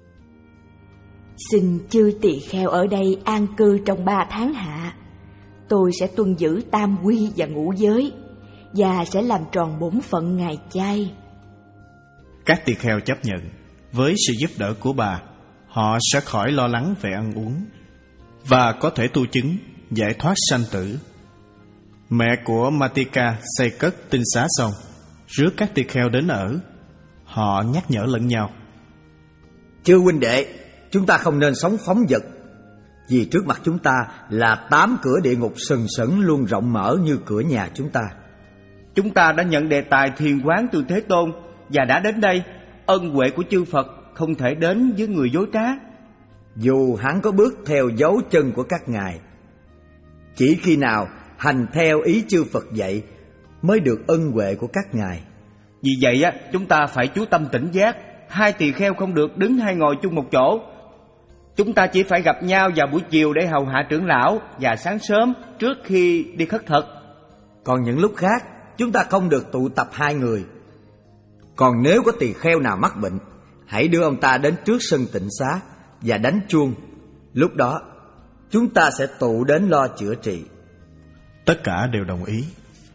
Xin chư tỳ kheo ở đây an cư trong ba tháng hạ. Tôi sẽ tuân giữ tam quy và ngũ giới, và sẽ làm tròn bổn phận ngày chay. Các tỳ kheo chấp nhận. Với sự giúp đỡ của bà, họ sẽ khỏi lo lắng về ăn uống, và có thể tu chứng, giải thoát sanh tử. Mẹ của Matika xây cất tinh xá xong, rước các tỳ kheo đến ở. Họ nhắc nhở lẫn nhau: Chư huynh đệ, chúng ta không nên sống phóng dật, vì trước mặt chúng ta là tám cửa địa ngục sừng sững luôn rộng mở như cửa nhà chúng ta. Chúng ta đã nhận đề tài thiền quán từ Thế Tôn và đã đến đây, ân huệ của chư Phật không thể đến với người dối trá. Dù hắn có bước theo dấu chân của các ngài, chỉ khi nào hành theo ý chư Phật dạy mới được ân huệ của các ngài. Vì vậy á, chúng ta phải chú tâm tỉnh giác. Hai tỳ kheo không được đứng hay ngồi chung một chỗ. Chúng ta chỉ phải gặp nhau vào buổi chiều để hầu hạ trưởng lão, và sáng sớm trước khi đi khất thực. Còn những lúc khác, chúng ta không được tụ tập hai người. Còn nếu có tỳ kheo nào mắc bệnh, hãy đưa ông ta đến trước sân tịnh xá và đánh chuông. Lúc đó chúng ta sẽ tụ đến lo chữa trị. Tất cả đều đồng ý.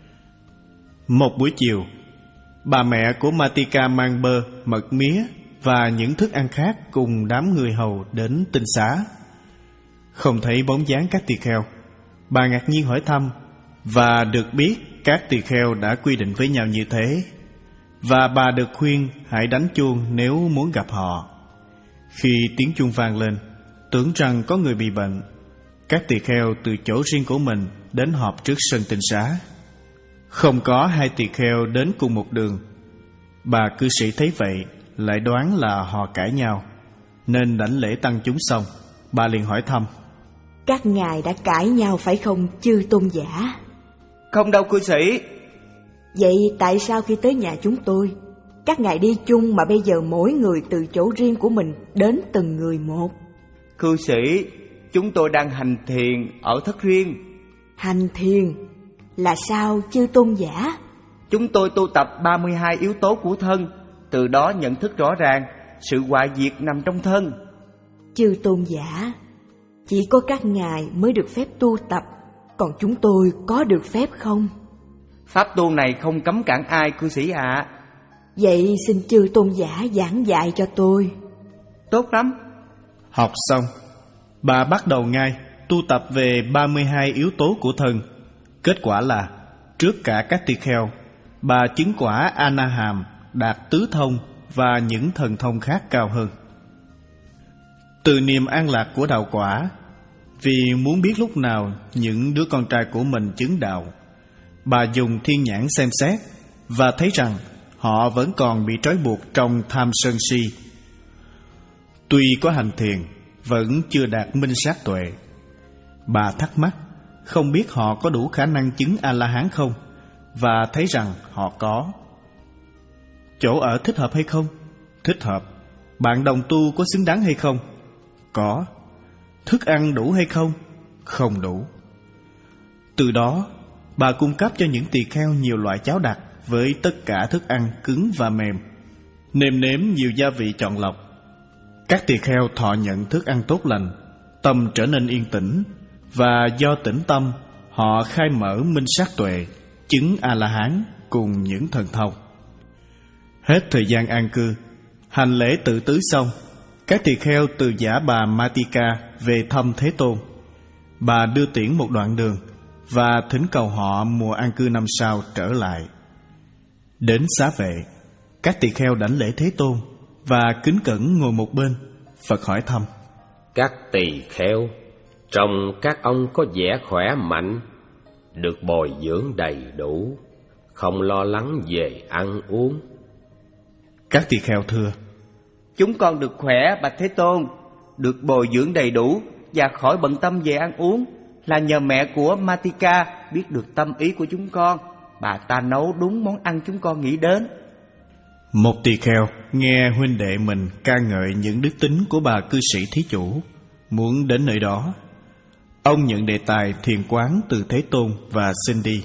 Một buổi chiều, bà mẹ của Matika mang bơ, mật mía và những thức ăn khác cùng đám người hầu đến tinh xá. Không thấy bóng dáng các tỳ kheo, bà ngạc nhiên hỏi thăm, và được biết các tỳ kheo đã quy định với nhau như thế, và bà được khuyên hãy đánh chuông nếu muốn gặp họ. Khi tiếng chuông vang lên, tưởng rằng có người bị bệnh, các tỳ kheo từ chỗ riêng của mình đến họp trước sân tinh xá. Không có hai tỳ kheo đến cùng một đường. Bà cư sĩ thấy vậy, lại đoán là họ cãi nhau, nên đảnh lễ tăng chúng xong, bà liền hỏi thăm: Các ngài đã cãi nhau phải không, chư tôn giả? Không đâu cư sĩ. Vậy tại sao khi tới nhà chúng tôi, các ngài đi chung mà bây giờ mỗi người từ chỗ riêng của mình đến từng người một? Cư sĩ, chúng tôi đang hành thiền ở thất riêng. Hành thiền là sao chư tôn giả? Chúng tôi tu tập ba mươi hai yếu tố của thân, từ đó nhận thức rõ ràng sự hoại diệt nằm trong thân. Chư tôn giả, chỉ có các ngài mới được phép tu tập, còn chúng tôi có được phép không? Pháp tu này không cấm cản ai cư sĩ ạ. À. Vậy xin chư tôn giả giảng dạy cho tôi. Tốt lắm. Học xong, bà bắt đầu ngay tu tập về ba mươi hai yếu tố của thân. Kết quả là trước cả các tỳ kheo, bà chứng quả A-na-hàm, đạt tứ thông và những thần thông khác cao hơn. Từ niềm an lạc của đạo quả, vì muốn biết lúc nào những đứa con trai của mình chứng đạo, bà dùng thiên nhãn xem xét và thấy rằng họ vẫn còn bị trói buộc trong tham sân si. Tuy có hành thiền, vẫn chưa đạt minh sát tuệ. Bà thắc mắc không biết họ có đủ khả năng chứng A-la-hán không, và thấy rằng họ có. Chỗ ở thích hợp hay không? Thích hợp. Bạn đồng tu có xứng đáng hay không? Có. Thức ăn đủ hay không? Không đủ. Từ đó, bà cung cấp cho những tỳ kheo nhiều loại cháo đặc với tất cả thức ăn cứng và mềm, nêm nếm nhiều gia vị chọn lọc. Các tỳ kheo thọ nhận thức ăn tốt lành, tâm trở nên yên tĩnh, và do tĩnh tâm, họ khai mở minh sát tuệ, chứng A-la-hán cùng những thần thông. Hết thời gian an cư, hành lễ tự tứ xong, các tỳ kheo từ giả bà Matika về thăm Thế Tôn. Bà đưa tiễn một đoạn đường và thỉnh cầu họ mùa an cư năm sau trở lại. Đến xá vệ, các tỳ kheo đảnh lễ Thế Tôn và kính cẩn ngồi một bên. Phật hỏi thăm: Các tỳ kheo, trông các ông có vẻ khỏe mạnh, được bồi dưỡng đầy đủ, không lo lắng về ăn uống. Các tỳ kheo thưa: Chúng con được khỏe bạch Thế Tôn, được bồi dưỡng đầy đủ và khỏi bận tâm về ăn uống, là nhờ mẹ của Matika biết được tâm ý của chúng con. Bà ta nấu đúng món ăn chúng con nghĩ đến. Một tỳ kheo nghe huynh đệ mình ca ngợi những đức tính của bà cư sĩ thí chủ, muốn đến nơi đó. Ông nhận đề tài thiền quán từ Thế Tôn và xin đi.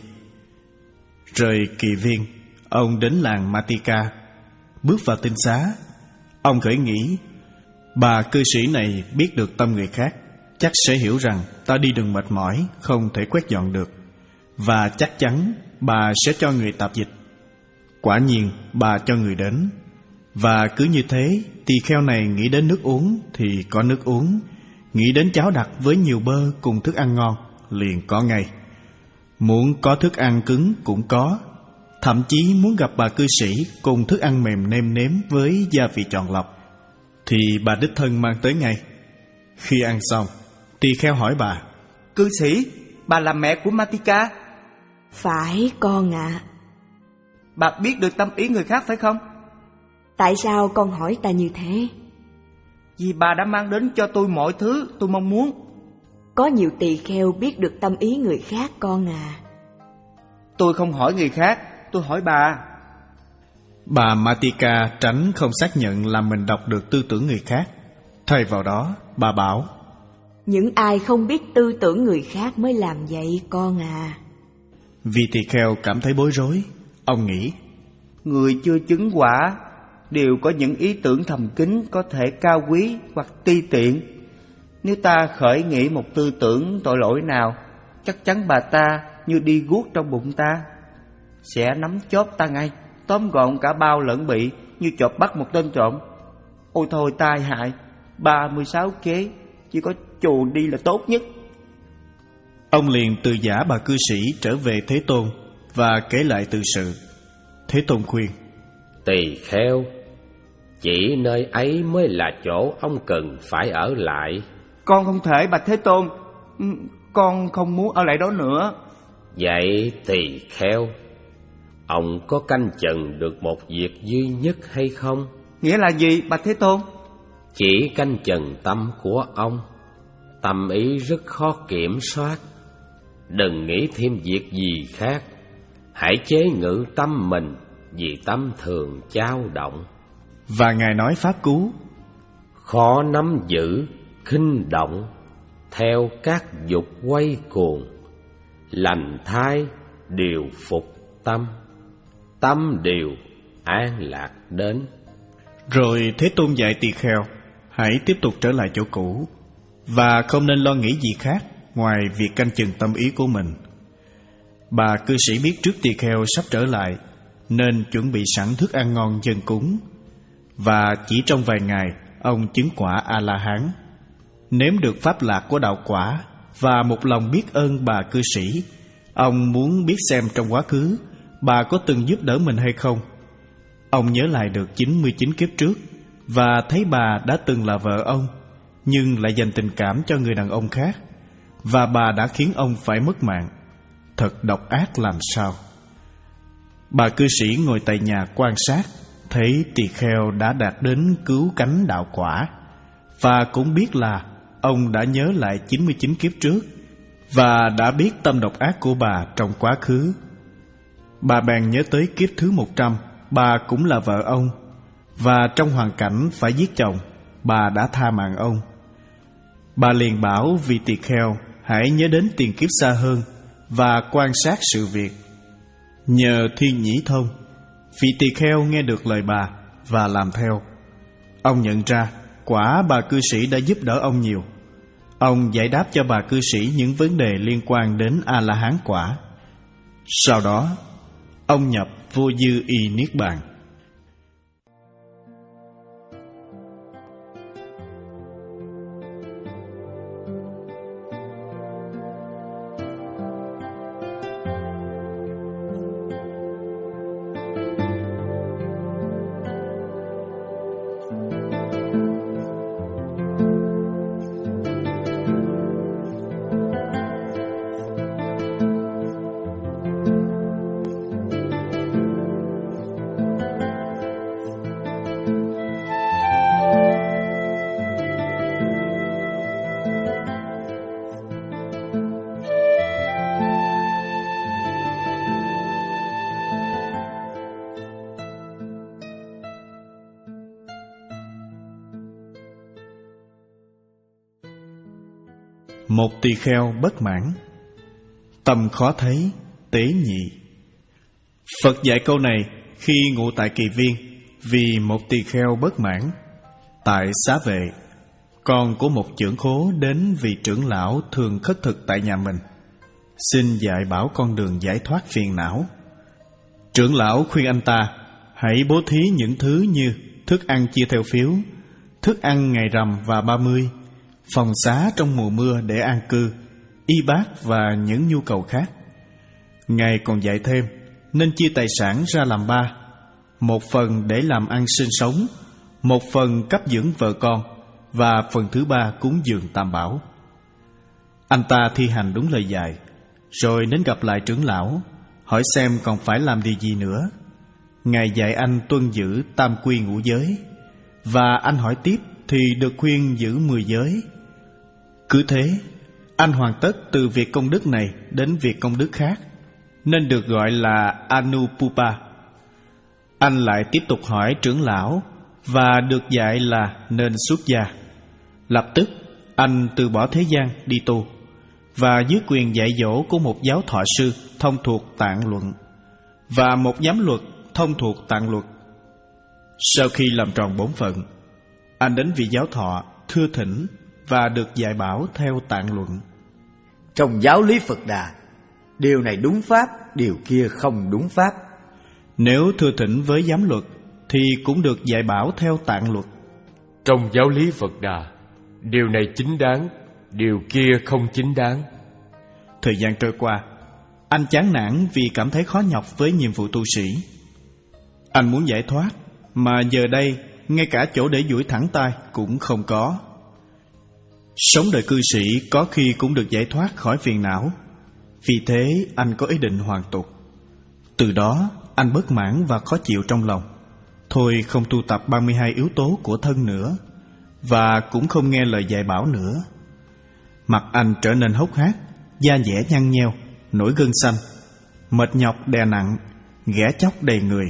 Rời Kỳ Viên, ông đến làng Matika. Bước vào tinh xá, ông khởi nghĩ, bà cư sĩ này biết được tâm người khác, chắc sẽ hiểu rằng ta đi đường mệt mỏi, không thể quét dọn được, và chắc chắn bà sẽ cho người tạp dịch. Quả nhiên bà cho người đến, và cứ như thế, tỳ kheo này nghĩ đến nước uống thì có nước uống, nghĩ đến cháo đặc với nhiều bơ cùng thức ăn ngon liền có ngay. Muốn có thức ăn cứng cũng có, thậm chí muốn gặp bà cư sĩ cùng thức ăn mềm nêm nếm với gia vị chọn lọc thì bà đích thân mang tới ngay. Khi ăn xong, tỳ kheo hỏi bà: Cư sĩ, bà là mẹ của Matika? Phải con ạ. À. Bà biết được tâm ý người khác phải không? Tại sao con hỏi ta như thế? Vì bà đã mang đến cho tôi mọi thứ tôi mong muốn. Có nhiều tỳ kheo biết được tâm ý người khác con à. Tôi không hỏi người khác, tôi hỏi bà. Bà Matika tránh không xác nhận là mình đọc được tư tưởng người khác. Thay vào đó, bà bảo: Những ai không biết tư tưởng người khác mới làm vậy con à. Vị tỳ kheo cảm thấy bối rối. Ông nghĩ: Người chưa chứng quả đều có những ý tưởng thầm kín có thể cao quý hoặc ti tiện. Nếu ta khởi nghĩ một tư tưởng tội lỗi nào, chắc chắn bà ta như đi guốc trong bụng ta, sẽ nắm chóp ta ngay, tóm gọn cả bao lẫn bị như chộp bắt một tên trộm. Ôi thôi tai hại, ba mươi sáu kế, chỉ có chù đi là tốt nhất. Ông liền từ giả bà cư sĩ trở về Thế Tôn và kể lại tự sự. Thế Tôn khuyên: Tỳ kheo, chỉ nơi ấy mới là chỗ ông cần phải ở lại. Con không thể, bạch Thế Tôn. Con không muốn ở lại đó nữa. Vậy tỳ kheo, ông có canh chừng được một việc duy nhất hay không? Nghĩa là gì, bạch Thế Tôn? Chỉ canh chừng tâm của ông. Tâm ý rất khó kiểm soát. Đừng nghĩ thêm việc gì khác. Hãy chế ngự tâm mình, vì tâm thường chao động. Và Ngài nói pháp cú: Khó nắm giữ, khinh động, theo các dục quay cuồng. Lành thai điều phục tâm, tâm điều an lạc đến. Rồi Thế Tôn dạy tỳ kheo hãy tiếp tục trở lại chỗ cũ, và không nên lo nghĩ gì khác ngoài việc canh chừng tâm ý của mình. Bà cư sĩ biết trước tỳ kheo sắp trở lại, nên chuẩn bị sẵn thức ăn ngon dâng cúng. Và chỉ trong vài ngày, ông chứng quả A-la-hán, nếm được pháp lạc của đạo quả. Và một lòng biết ơn bà cư sĩ, ông muốn biết xem trong quá khứ bà có từng giúp đỡ mình hay không. Ông nhớ lại được chín mươi chín kiếp trước, và thấy bà đã từng là vợ ông, nhưng lại dành tình cảm cho người đàn ông khác, và bà đã khiến ông phải mất mạng. Thật độc ác làm sao. Bà cư sĩ ngồi tại nhà quan sát, thấy tỳ kheo đã đạt đến cứu cánh đạo quả, và cũng biết là ông đã nhớ lại chín mươi chín kiếp trước, và đã biết tâm độc ác của bà trong quá khứ. Bà bèn nhớ tới kiếp thứ một trăm, bà cũng là vợ ông, và trong hoàn cảnh phải giết chồng, bà đã tha mạng ông. Bà liền bảo vị tỳ kheo hãy nhớ đến tiền kiếp xa hơn và quan sát sự việc. Nhờ thiên nhĩ thông, vị tỳ kheo nghe được lời bà và làm theo. Ông nhận ra quả bà cư sĩ đã giúp đỡ ông nhiều. Ông giải đáp cho bà cư sĩ những vấn đề liên quan đến A-la-hán quả. Sau đó, ông nhập vô dư y niết bàn. Một tỳ kheo bất mãn. Tâm khó thấy, tế nhị. Phật dạy câu này khi ngụ tại Kỳ Viên, vì một tỳ kheo bất mãn. Tại Xá Vệ, con của một trưởng khố đến vị trưởng lão thường khất thực tại nhà mình, xin dạy bảo con đường giải thoát phiền não. Trưởng lão khuyên anh ta hãy bố thí những thứ như thức ăn chia theo phiếu, thức ăn ngày rằm và ba mươi, phòng xá trong mùa mưa để an cư, y bát và những nhu cầu khác. Ngài còn dạy thêm nên chia tài sản ra làm ba: một phần để làm ăn sinh sống, một phần cấp dưỡng vợ con, và phần thứ ba cúng dường tam bảo. Anh ta thi hành đúng lời dạy, rồi đến gặp lại trưởng lão, hỏi xem còn phải làm điều gì nữa. Ngài dạy anh tuân giữ tam quy ngũ giới, và anh hỏi tiếp thì được khuyên giữ mười giới. Cứ thế, anh hoàn tất từ việc công đức này đến việc công đức khác, nên được gọi là Anupupa. Anh lại tiếp tục hỏi trưởng lão và được dạy là nên xuất gia. Lập tức anh từ bỏ thế gian đi tu, và dưới quyền dạy dỗ của một giáo thọ sư thông thuộc Tạng luận và một giám luật thông thuộc Tạng luật. Sau khi làm tròn bổn phận, anh đến vị giáo thọ thưa thỉnh và được dạy bảo theo Tạng luận. Trong giáo lý Phật Đà, điều này đúng pháp, điều kia không đúng pháp. Nếu thưa thỉnh với giám luật thì cũng được dạy bảo theo Tạng luật. Trong giáo lý Phật Đà, điều này chính đáng, điều kia không chính đáng. Thời gian trôi qua, anh chán nản vì cảm thấy khó nhọc với nhiệm vụ tu sĩ. Anh muốn giải thoát, mà giờ đây ngay cả chỗ để duỗi thẳng tay cũng không có. Sống đời cư sĩ có khi cũng được giải thoát khỏi phiền não. Vì thế anh có ý định hoàn tục. Từ đó anh bất mãn và khó chịu trong lòng. Thôi không tu tập ba mươi hai yếu tố của thân nữa, và cũng không nghe lời dạy bảo nữa. Mặt anh trở nên hốc hác, da dẻ nhăn nheo, nổi gân xanh, mệt nhọc đè nặng, ghẻ chóc đầy người.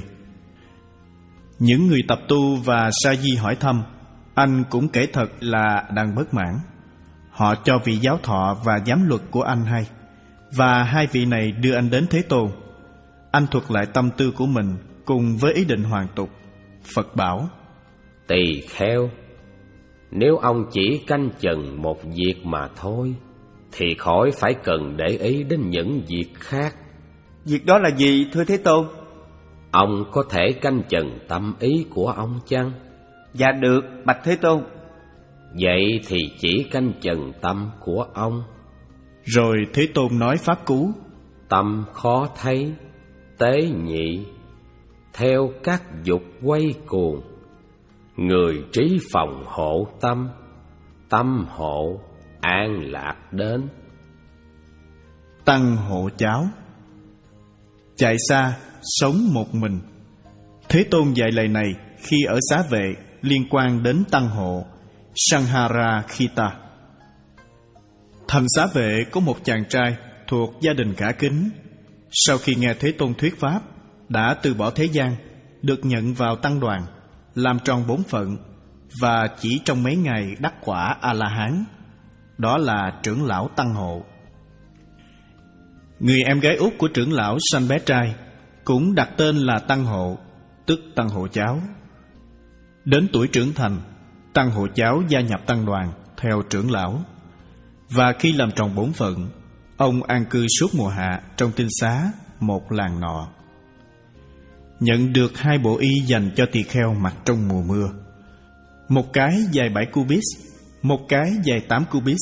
Những người tập tu và sa di hỏi thăm, anh cũng kể thật là đang bất mãn. Họ cho vị giáo thọ và giám luật của anh hay, và hai vị này đưa anh đến Thế Tôn. Anh thuật lại tâm tư của mình cùng với ý định hoàn tục. Phật bảo: Tỳ kheo, nếu ông chỉ canh chừng một việc mà thôi, thì khỏi phải cần để ý đến những việc khác. Việc đó là gì thưa Thế Tôn? Ông có thể canh chừng tâm ý của ông chăng? Dạ được, bạch Thế Tôn. Vậy thì chỉ canh chừng tâm của ông. Rồi Thế Tôn nói pháp cú: Tâm khó thấy, tế nhị, theo các dục quay cuồng, người trí phòng hộ tâm, tâm hộ an lạc đến. Tăng hộ cháu. Chạy xa, sống một mình. Thế Tôn dạy lời này khi ở xá vệ liên quan đến tăng hộ Sanghara Khita. Thành xá vệ có một chàng trai thuộc gia đình cả kính. Sau khi nghe Thế Tôn thuyết pháp, đã từ bỏ thế gian, được nhận vào tăng đoàn, làm tròn bổn phận, và chỉ trong mấy ngày đắc quả A-la-hán. Đó là trưởng lão Tăng Hộ. Người em gái út của trưởng lão sanh bé trai, cũng đặt tên là Tăng Hộ, tức Tăng Hộ cháu. Đến tuổi trưởng thành, Tăng Hộ cháu gia nhập tăng đoàn theo trưởng lão. Và khi làm tròn bổn phận, ông an cư suốt mùa hạ trong tinh xá một làng nọ. Nhận được hai bộ y dành cho tỳ kheo mặc trong mùa mưa. Một cái dài bảy cubit, một cái dài tám cubit.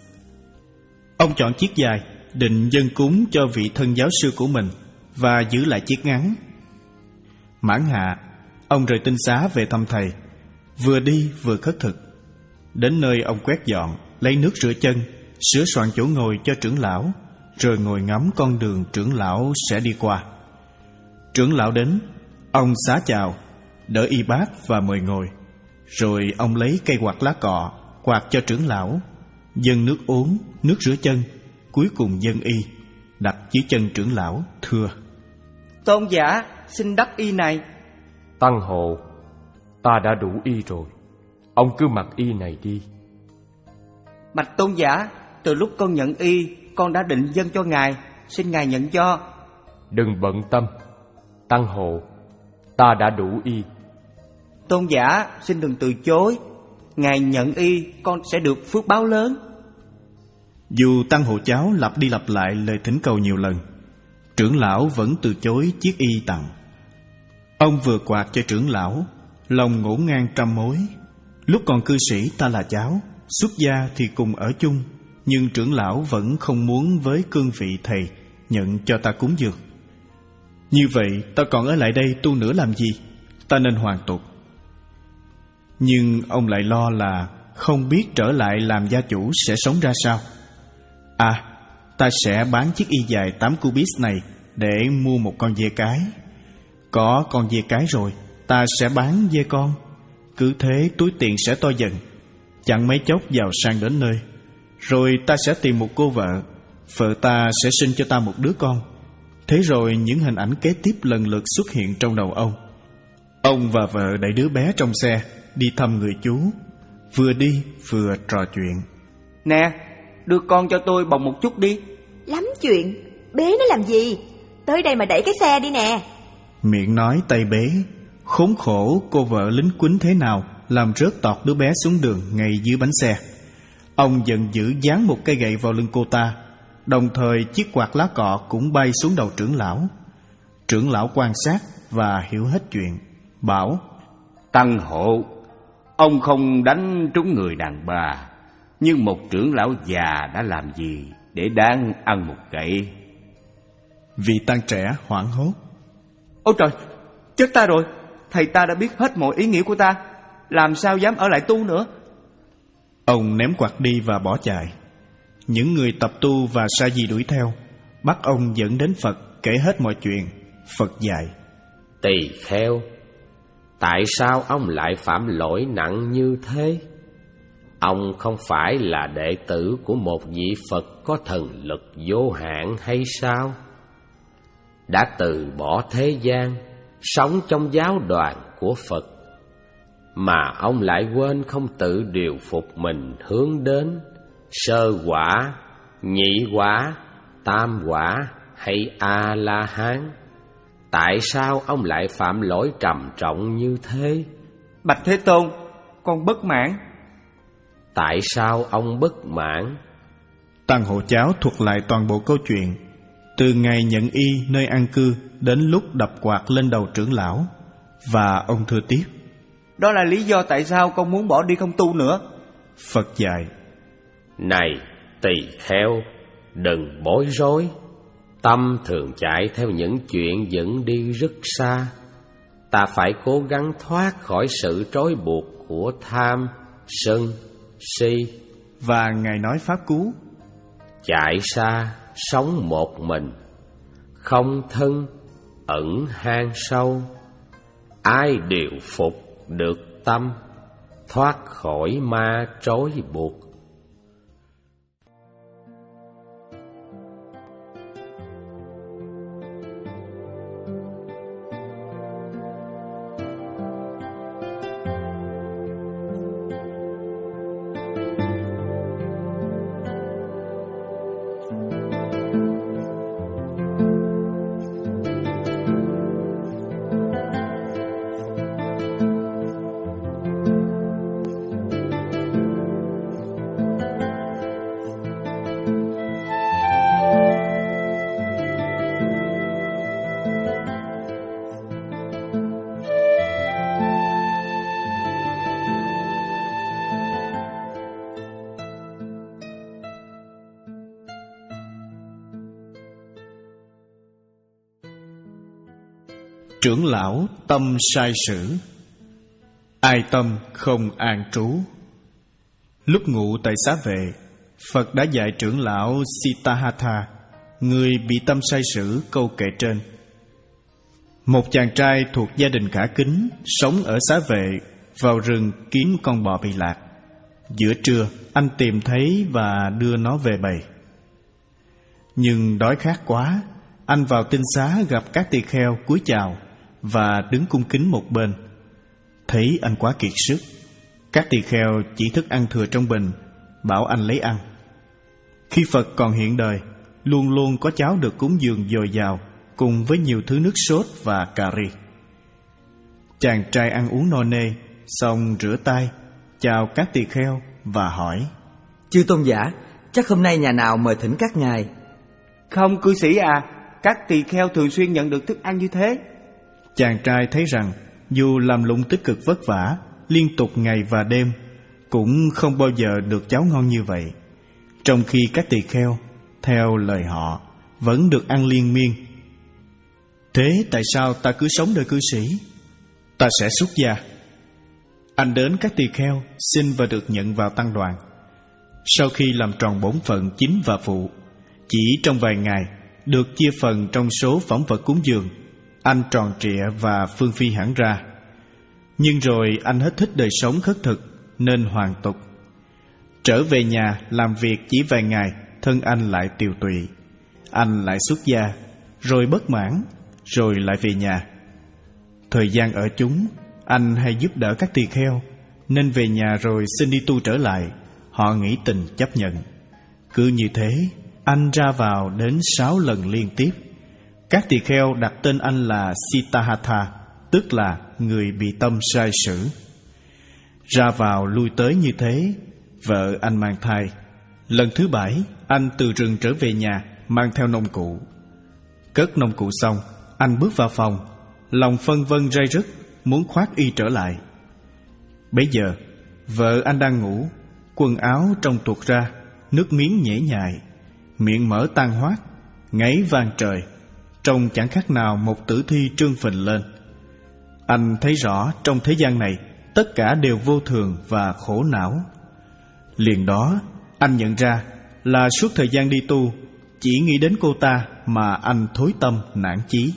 Ông chọn chiếc dài, định dâng cúng cho vị thân giáo sư của mình, và giữ lại chiếc ngắn. Mãn hạ, ông rời tinh xá về thăm thầy, vừa đi vừa khất thực. Đến nơi ông quét dọn, lấy nước rửa chân, sửa soạn chỗ ngồi cho trưởng lão, rồi ngồi ngắm con đường trưởng lão sẽ đi qua. Trưởng lão đến, ông xá chào, đỡ y bát và mời ngồi. Rồi ông lấy cây quạt lá cọ, quạt cho trưởng lão, dâng nước uống, nước rửa chân, cuối cùng dâng y, đặt dưới chân trưởng lão, thưa: Tôn giả, xin đắp y này. Tăng hộ, ta đã đủ y rồi, ông cứ mặc y này đi. Bạch tôn giả, từ lúc con nhận y, con đã định dâng cho ngài, xin ngài nhận cho. Đừng bận tâm, Tăng hộ, ta đã đủ y. Tôn giả, xin đừng từ chối, ngài nhận y, con sẽ được phước báo lớn. Dù Tăng Hộ cháu lặp đi lặp lại lời thỉnh cầu nhiều lần, trưởng lão vẫn từ chối chiếc y tặng. Ông vừa quạt cho trưởng lão, lòng ngổn ngang trăm mối. Lúc còn cư sĩ ta là cháu, xuất gia thì cùng ở chung, nhưng trưởng lão vẫn không muốn với cương vị thầy nhận cho ta cúng dường. Như vậy ta còn ở lại đây tu nữa làm gì? Ta nên hoàn tục. Nhưng ông lại lo là không biết trở lại làm gia chủ sẽ sống ra sao. À, ta sẽ bán chiếc y dài tám cubit này để mua một con dê cái. Có con dê cái rồi, ta sẽ bán dê con. Cứ thế túi tiền sẽ to dần. Chẳng mấy chốc giàu sang đến nơi. Rồi ta sẽ tìm một cô vợ. Vợ ta sẽ sinh cho ta một đứa con. Thế rồi những hình ảnh kế tiếp lần lượt xuất hiện trong đầu ông. Ông và vợ đẩy đứa bé trong xe đi thăm người chú, vừa đi vừa trò chuyện. Nè, đưa con cho tôi bồng một chút đi. Lắm chuyện, bế nó làm gì? Tới đây mà đẩy cái xe đi nè. Miệng nói tay bế. Khốn khổ cô vợ lính quýnh thế nào làm rớt tọt đứa bé xuống đường ngay dưới bánh xe. Ông giận dữ giáng một cây gậy vào lưng cô ta. Đồng thời chiếc quạt lá cọ cũng bay xuống đầu trưởng lão. Trưởng lão quan sát và hiểu hết chuyện, bảo: Tăng hộ, ông không đánh trúng người đàn bà, nhưng một trưởng lão già đã làm gì để đáng ăn một gậy? Vị tăng trẻ hoảng hốt: Ôi trời, chết ta rồi. Thầy ta đã biết hết mọi ý nghĩa của ta, làm sao dám ở lại tu nữa. Ông ném quạt đi và bỏ chạy. Những người tập tu và sa di đuổi theo, bắt ông dẫn đến Phật kể hết mọi chuyện. Phật dạy: Tỳ kheo, tại sao ông lại phạm lỗi nặng như thế? Ông không phải là đệ tử của một vị Phật có thần lực vô hạn hay sao? Đã từ bỏ thế gian, sống trong giáo đoàn của Phật, mà ông lại quên không tự điều phục mình hướng đến sơ quả, nhị quả, tam quả hay A-la-hán. Tại sao ông lại phạm lỗi trầm trọng như thế? Bạch Thế Tôn, con bất mãn. Tại sao ông bất mãn? Tăng hộ cháu thuật lại toàn bộ câu chuyện, từ ngày nhận y nơi an cư đến lúc đập quạt lên đầu trưởng lão. Và ông thưa tiếp: Đó là lý do tại sao con muốn bỏ đi không tu nữa. Phật dạy: Này tỳ kheo, đừng bối rối. Tâm thường chạy theo những chuyện dẫn đi rất xa. Ta phải cố gắng thoát khỏi sự trói buộc của tham, sân, si. Và Ngài nói pháp cú: Chạy xa, sống một mình, không thân, ẩn hang sâu. Ai điều phục được tâm, thoát khỏi ma trói buộc. Trưởng lão tâm sai sử, ai tâm không an trú. Lúc ngụ tại xá vệ, Phật đã dạy trưởng lão Siddhartha, người bị tâm sai sử, câu kệ trên. Một chàng trai thuộc gia đình khả kính, sống ở xá vệ, vào rừng kiếm con bò bị lạc. Giữa trưa, anh tìm thấy và đưa nó về bầy. Nhưng đói khát quá, anh vào tinh xá gặp các tỳ kheo cúi chào và đứng cung kính một bên. Thấy anh quá kiệt sức, các tỳ kheo chỉ thức ăn thừa trong bình, bảo anh lấy ăn. Khi Phật còn hiện đời, luôn luôn có cháo được cúng dường dồi dào, cùng với nhiều thứ nước sốt và cà ri. Chàng trai ăn uống no nê, xong rửa tay, chào các tỳ kheo và hỏi: Chư tôn giả, chắc hôm nay nhà nào mời thỉnh các ngài? Không cư sĩ à, các tỳ kheo thường xuyên nhận được thức ăn như thế. Chàng trai thấy rằng dù làm lụng tích cực vất vả liên tục ngày và đêm, cũng không bao giờ được cháo ngon như vậy, trong khi các tỳ kheo, theo lời họ, vẫn được ăn liên miên. Thế tại sao ta cứ sống đời cư sĩ? Ta sẽ xuất gia. Anh đến các tỳ kheo xin và được nhận vào tăng đoàn. Sau khi làm tròn bổn phận chính và phụ, chỉ trong vài ngày được chia phần trong số phẩm vật cúng dường, anh tròn trịa và phương phi hẳn ra. Nhưng rồi anh hết thích đời sống khất thực nên hoàn tục. Trở về nhà làm việc chỉ vài ngày, thân anh lại tiều tụy. Anh lại xuất gia, rồi bất mãn, rồi lại về nhà. Thời gian ở chúng, anh hay giúp đỡ các tỳ kheo, nên về nhà rồi xin đi tu trở lại. Họ nghĩ tình chấp nhận. Cứ như thế, anh ra vào đến sáu lần liên tiếp. Các tỳ kheo đặt tên anh là Siddhartha, tức là người bị tâm sai sử. Ra vào lui tới như thế, vợ anh mang thai. Lần thứ bảy, anh từ rừng trở về nhà, mang theo nông cụ. Cất nông cụ xong, anh bước vào phòng, lòng phân vân ray rứt, muốn khoác y trở lại. Bấy giờ, vợ anh đang ngủ, quần áo trông tuột ra, nước miếng nhễ nhại, miệng mở tan hoác, ngáy vang trời, trông chẳng khác nào một tử thi trương phình lên. Anh thấy rõ trong thế gian này, tất cả đều vô thường và khổ não. Liền đó, anh nhận ra là suốt thời gian đi tu, chỉ nghĩ đến cô ta mà anh thối tâm nản chí.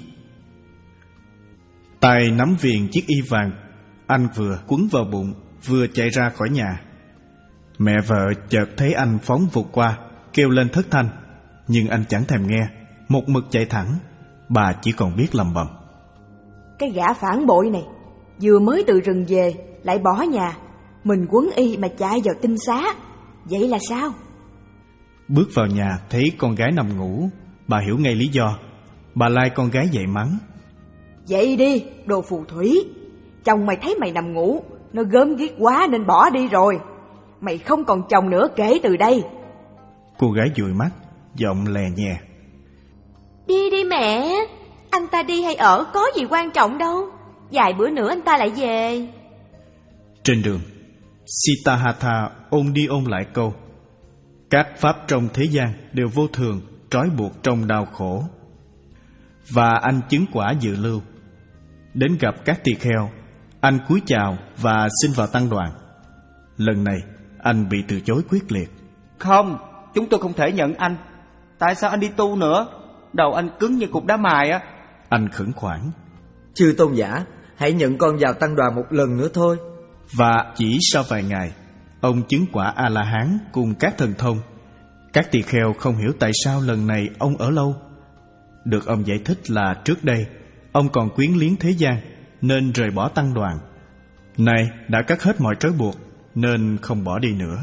Tay nắm viền chiếc y vàng, anh vừa quấn vào bụng, vừa chạy ra khỏi nhà. Mẹ vợ chợt thấy anh phóng vụt qua, kêu lên thất thanh, nhưng anh chẳng thèm nghe, một mực chạy thẳng. Bà chỉ còn biết lầm bầm: Cái gã phản bội này, vừa mới từ rừng về, lại bỏ nhà, mình quấn y mà chạy vào tinh xá, vậy là sao? Bước vào nhà thấy con gái nằm ngủ, bà hiểu ngay lý do. Bà lai con gái dậy mắng: Dậy đi, đồ phù thủy, chồng mày thấy mày nằm ngủ, nó gớm ghiếc quá nên bỏ đi rồi. Mày không còn chồng nữa kể từ đây. Cô gái dụi mắt, giọng lè nhè: Đi đi mẹ, anh ta đi hay ở có gì quan trọng đâu, vài bữa nữa anh ta lại về. Trên đường, Siddhartha ôn đi ôn lại câu: Các pháp trong thế gian đều vô thường, trói buộc trong đau khổ. Và anh chứng quả dự lưu. Đến gặp các tỳ kheo, anh cúi chào và xin vào tăng đoàn. Lần này anh bị từ chối quyết liệt. Không, chúng tôi không thể nhận anh. Tại sao anh đi tu nữa? Đầu anh cứng như cục đá mài á. Anh khẩn khoản: Chư tôn giả, hãy nhận con vào tăng đoàn một lần nữa thôi. Và chỉ sau vài ngày, ông chứng quả A-la-hán cùng các thần thông. Các tỳ kheo không hiểu tại sao lần này ông ở lâu. Được ông giải thích là trước đây ông còn quyến luyến thế gian nên rời bỏ tăng đoàn. Nay đã cắt hết mọi trói buộc nên không bỏ đi nữa.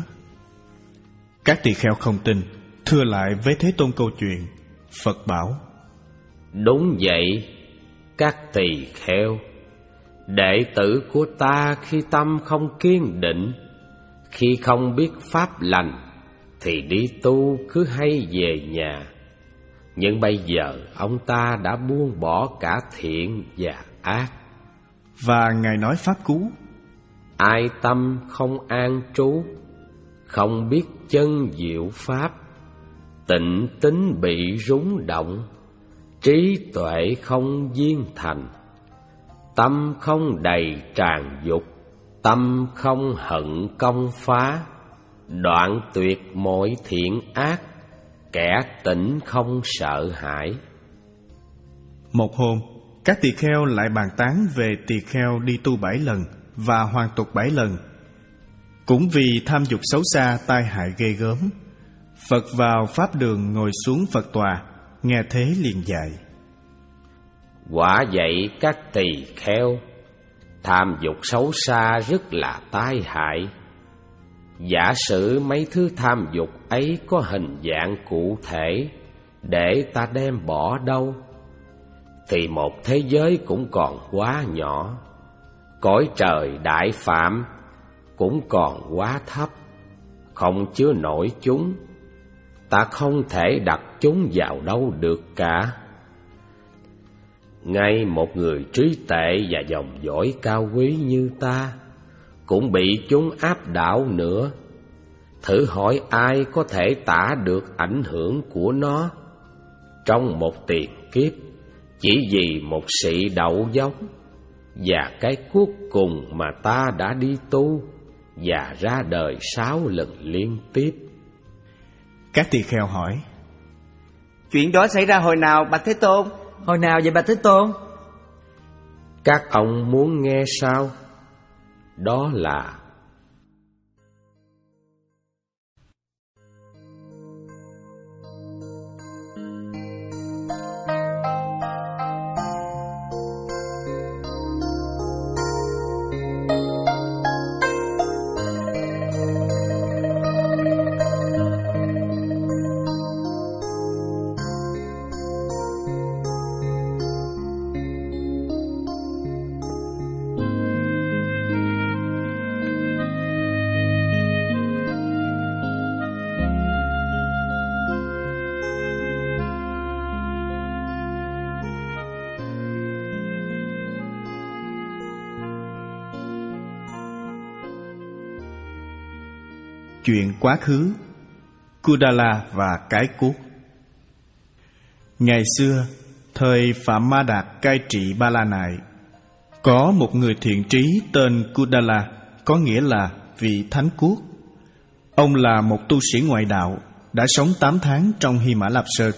Các tỳ kheo không tin, thưa lại với Thế Tôn câu chuyện. Phật bảo: Đúng vậy, các tỳ kheo, đệ tử của ta khi tâm không kiên định, khi không biết pháp lành, thì đi tu cứ hay về nhà. Nhưng bây giờ ông ta đã buông bỏ cả thiện và ác. Và Ngài nói pháp cú: Ai tâm không an trú, không biết chân diệu pháp, tịnh tính bị rúng động, trí tuệ không viên thành, tâm không đầy tràn dục, tâm không hận công phá, đoạn tuyệt mọi thiện ác, kẻ tỉnh không sợ hãi. Một hôm, các tỳ kheo lại bàn tán về tỳ kheo đi tu bảy lần và hoàn tục bảy lần. Cũng vì tham dục xấu xa tai hại ghê gớm, Phật vào pháp đường ngồi xuống Phật tòa, nghe thế liền dạy: Quả vậy các tỳ kheo, tham dục xấu xa rất là tai hại. Giả sử mấy thứ tham dục ấy có hình dạng cụ thể để ta đem bỏ đâu, thì một thế giới cũng còn quá nhỏ, cõi trời đại phạm cũng còn quá thấp, không chứa nổi chúng. Ta không thể đặt chúng vào đâu được cả. Ngay một người trí tệ và dòng dõi cao quý như ta cũng bị chúng áp đảo nữa. Thử hỏi ai có thể tả được ảnh hưởng của nó. Trong một tiền kiếp, chỉ vì một sự đậu dốc, và cái cuối cùng mà ta đã đi tu và ra đời sáu lần liên tiếp. Các tỳ kheo hỏi: Chuyện đó xảy ra hồi nào bạch Thế Tôn? Hồi nào vậy bạch Thế Tôn? Các ông muốn nghe sao? Đó là chuyện quá khứ, Kudala và cái cuốc. Ngày xưa, thời Phạm Ma Đạt cai trị Ba La Nại, có một người thiện trí tên Kudala, có nghĩa là vị thánh cuốc. Ông là một tu sĩ ngoại đạo, đã sống tám tháng trong Hy Mã Lạp Sơn.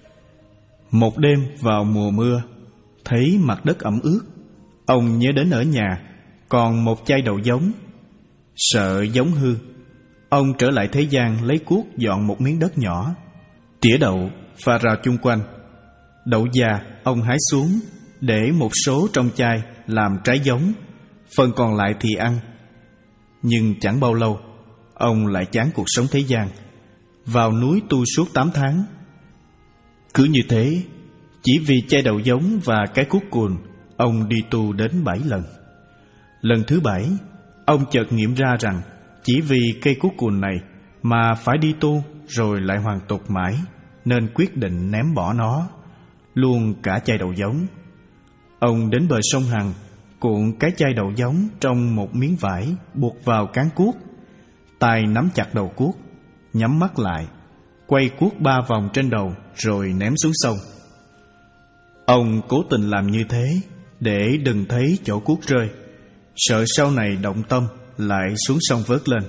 Một đêm vào mùa mưa, thấy mặt đất ẩm ướt, ông nhớ đến ở nhà còn một chai đậu giống. Sợ giống hư, ông trở lại thế gian lấy cuốc dọn một miếng đất nhỏ, tỉa đậu pha rào chung quanh. Đậu già ông hái xuống, để một số trong chai làm trái giống, phần còn lại thì ăn. Nhưng chẳng bao lâu, ông lại chán cuộc sống thế gian, vào núi tu suốt tám tháng. Cứ như thế, chỉ vì chai đậu giống và cái cuốc cùn, ông đi tu đến bảy lần. Lần thứ bảy, ông chợt nghiệm ra rằng chỉ vì cây cuốc cùn này mà phải đi tu rồi lại hoàn tục mãi, nên quyết định ném bỏ nó, luôn cả chai đậu giống. Ông đến bờ sông Hằng, cuộn cái chai đậu giống trong một miếng vải buộc vào cán cuốc, tay nắm chặt đầu cuốc, nhắm mắt lại, quay cuốc ba vòng trên đầu rồi ném xuống sông. Ông cố tình làm như thế để đừng thấy chỗ cuốc rơi, sợ sau này động tâm lại xuống sông vớt lên.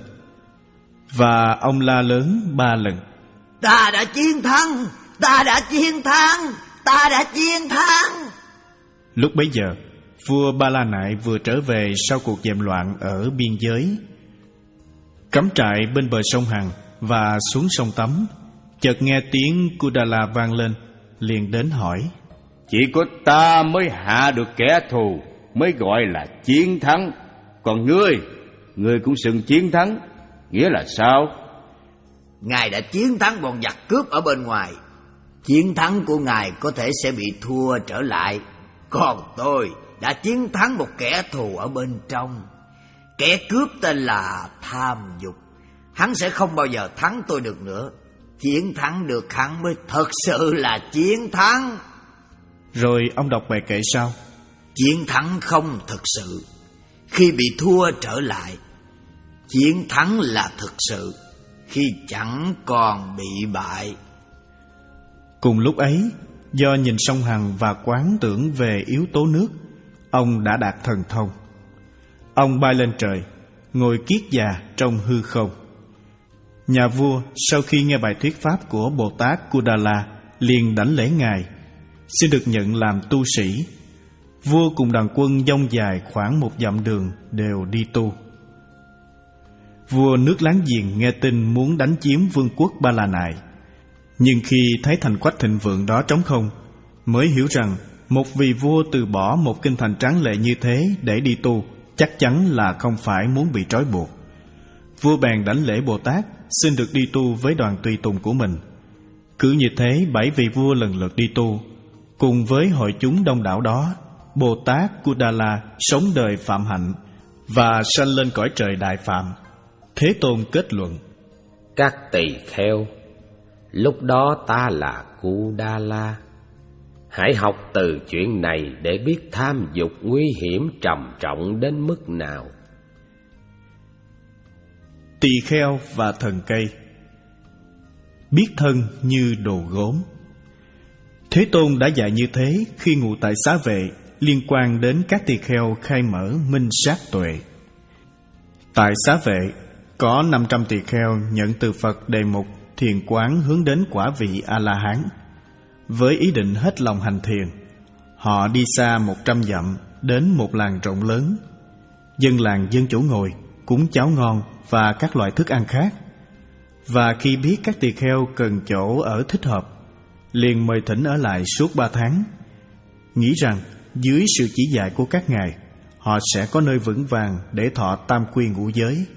Và ông la lớn ba lần: Ta đã chiến thắng, ta đã chiến thắng, ta đã chiến thắng. Lúc bấy giờ, vua Ba La Nại vừa trở về sau cuộc dẹp loạn ở biên giới, cắm trại bên bờ sông Hằng và xuống sông tắm. Chợt nghe tiếng Kudala vang lên, liền đến hỏi: Chỉ có ta mới hạ được kẻ thù, mới gọi là chiến thắng. Còn ngươi, ngươi cũng xưng chiến thắng, nghĩa là sao? Ngài đã chiến thắng bọn giặc cướp ở bên ngoài. Chiến thắng của ngài có thể sẽ bị thua trở lại. Còn tôi đã chiến thắng một kẻ thù ở bên trong. Kẻ cướp tên là tham dục. Hắn sẽ không bao giờ thắng tôi được nữa. Chiến thắng được hắn mới thật sự là chiến thắng. Rồi ông đọc bài kệ sau: Chiến thắng không thực sự khi bị thua trở lại. Chiến thắng là thực sự khi chẳng còn bị bại. Cùng lúc ấy, do nhìn sông Hằng và quán tưởng về yếu tố nước, ông đã đạt thần thông. Ông bay lên trời, ngồi kiết già trong hư không. Nhà vua sau khi nghe bài thuyết pháp của Bồ Tát Kudala liền đảnh lễ ngài, xin được nhận làm tu sĩ. Vua cùng đoàn quân dông dài khoảng một dặm đường đều đi tu. Vua nước láng giềng nghe tin muốn đánh chiếm vương quốc Ba La Nại, nhưng khi thấy thành quách thịnh vượng đó trống không, mới hiểu rằng một vị vua từ bỏ một kinh thành tráng lệ như thế để đi tu chắc chắn là không phải muốn bị trói buộc. Vua bèn đảnh lễ Bồ Tát, xin được đi tu với đoàn tùy tùng của mình. Cứ như thế, bảy vị vua lần lượt đi tu. Cùng với hội chúng đông đảo đó, Bồ Tát Kudala sống đời phạm hạnh và sanh lên cõi trời đại phạm. Thế Tôn kết luận: Các tỳ kheo, lúc đó ta là Kudala. Hãy học từ chuyện này để biết tham dục nguy hiểm trầm trọng đến mức nào. Tỳ kheo và thần cây. Biết thân như đồ gốm. Thế Tôn đã dạy như thế khi ngụ tại Xá Vệ, liên quan đến các tỳ kheo khai mở minh sát tuệ. Tại Xá Vệ, có năm trăm tỳ kheo nhận từ Phật đề mục thiền quán hướng đến quả vị A-la-hán. Với ý định hết lòng hành thiền, họ đi xa một trăm dặm đến một làng rộng lớn. Dân làng dân chỗ ngồi, cúng cháo ngon và các loại thức ăn khác. Và khi biết các tỳ kheo cần chỗ ở thích hợp, liền mời thỉnh ở lại suốt ba tháng, nghĩ rằng dưới sự chỉ dạy của các ngài, họ sẽ có nơi vững vàng để thọ tam quy ngũ giới.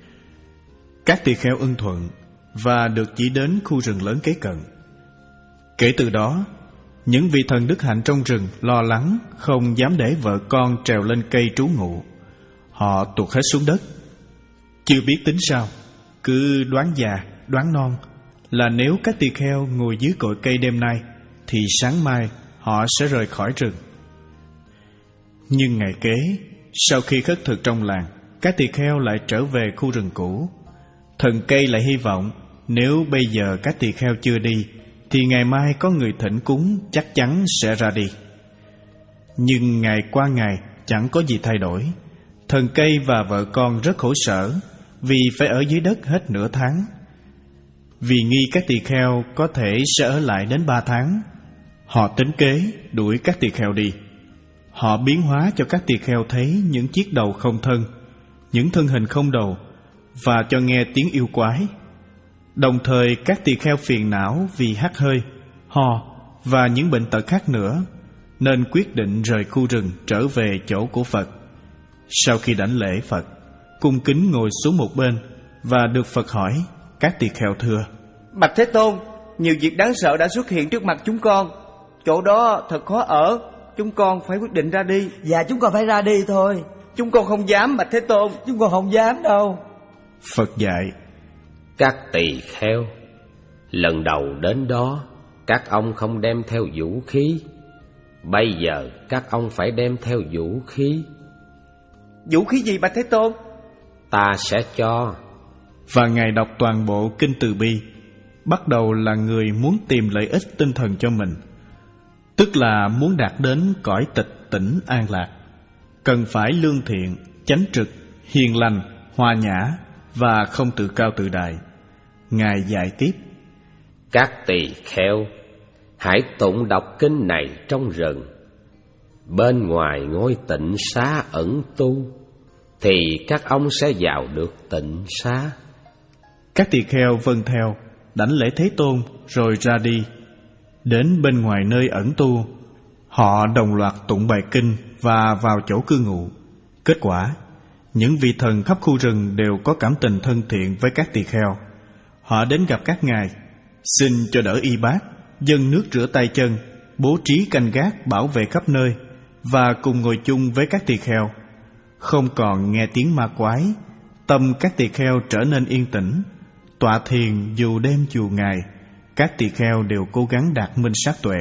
Các tỳ kheo ưng thuận và được chỉ đến khu rừng lớn kế cận. Kể từ đó, những vị thần đức hạnh trong rừng lo lắng, không dám để vợ con trèo lên cây trú ngụ. Họ tuột hết xuống đất. Chưa biết tính sao, cứ đoán già, đoán non là nếu các tỳ kheo ngồi dưới cội cây đêm nay, thì sáng mai họ sẽ rời khỏi rừng. Nhưng ngày kế, sau khi khất thực trong làng, các tỳ kheo lại trở về khu rừng cũ. Thần cây lại hy vọng nếu bây giờ các tỳ kheo chưa đi, thì ngày mai có người thỉnh cúng chắc chắn sẽ ra đi. Nhưng ngày qua ngày chẳng có gì thay đổi. Thần cây và vợ con rất khổ sở vì phải ở dưới đất hết nửa tháng. Vì nghi các tỳ kheo có thể sẽ ở lại đến ba tháng, họ tính kế đuổi các tỳ kheo đi. Họ biến hóa cho các tỳ kheo thấy những chiếc đầu không thân, những thân hình không đầu, và cho nghe tiếng yêu quái. Đồng thời các tỳ kheo phiền não vì hắt hơi, ho và những bệnh tật khác nữa, nên quyết định rời khu rừng trở về chỗ của Phật. Sau khi đảnh lễ Phật, cung kính ngồi xuống một bên và được Phật hỏi, các tỳ kheo thưa: Bạch Thế Tôn, nhiều việc đáng sợ đã xuất hiện trước mặt chúng con. Chỗ đó thật khó ở, chúng con phải quyết định ra đi. Dạ chúng con phải ra đi thôi. Chúng con không dám, Bạch Thế Tôn. Chúng con không dám đâu. Phật dạy: Các tỳ kheo, lần đầu đến đó, các ông không đem theo vũ khí. Bây giờ các ông phải đem theo vũ khí. Vũ khí gì, Bạch Thế Tôn? Ta sẽ cho. Và Ngài đọc toàn bộ Kinh Từ Bi. Bắt đầu là người muốn tìm lợi ích tinh thần cho mình, tức là muốn đạt đến cõi tịch tỉnh an lạc, cần phải lương thiện, chánh trực, hiền lành, hòa nhã và không tự cao tự đại. Ngài dạy tiếp: Các tỳ kheo, hãy tụng đọc kinh này trong rừng. Bên ngoài ngôi tịnh xá ẩn tu, thì các ông sẽ vào được tịnh xá. Các tỳ kheo vâng theo, đảnh lễ Thế Tôn rồi ra đi. Đến bên ngoài nơi ẩn tu, họ đồng loạt tụng bài kinh và vào chỗ cư ngụ. Kết quả, những vị thần khắp khu rừng đều có cảm tình thân thiện với các tỳ kheo. Họ đến gặp các ngài, xin cho đỡ y bát, dâng nước rửa tay chân, bố trí canh gác bảo vệ khắp nơi, và cùng ngồi chung với các tỳ kheo. Không còn nghe tiếng ma quái, tâm các tỳ kheo trở nên yên tĩnh. Tọa thiền dù đêm dù ngày, các tỳ kheo đều cố gắng đạt minh sát tuệ.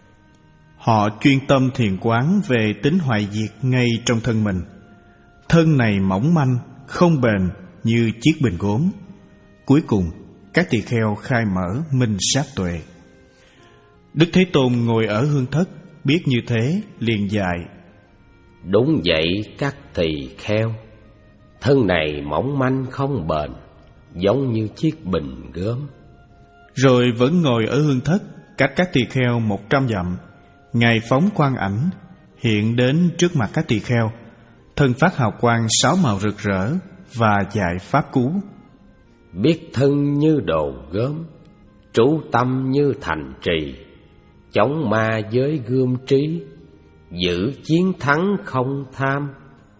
Họ chuyên tâm thiền quán về tính hoại diệt ngay trong thân mình. Thân này mỏng manh, không bền như chiếc bình gốm. Cuối cùng, các tỳ kheo khai mở minh sát tuệ. Đức Thế Tôn ngồi ở hương thất, biết như thế liền dạy: Đúng vậy các tỳ kheo, thân này mỏng manh không bền, giống như chiếc bình gốm. Rồi vẫn ngồi ở hương thất, cách các tỳ kheo một trăm dặm. Ngài phóng quang ảnh, hiện đến trước mặt các tỳ kheo, thân phát hào quang sáu màu rực rỡ và dạy pháp cú: Biết thân như đồ gốm, trú tâm như thành trì, chống ma với gươm trí, giữ chiến thắng không tham.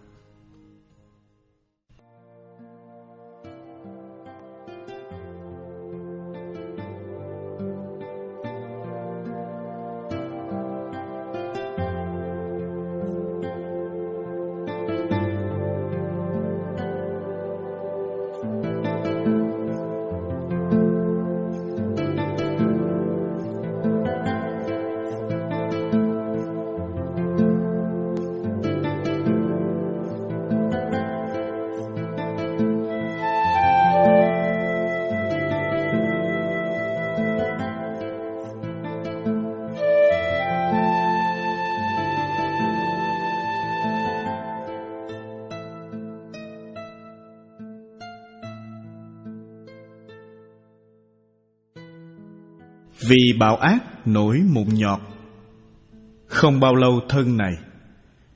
Vì bạo ác nổi mụn nhọt. Không bao lâu thân này,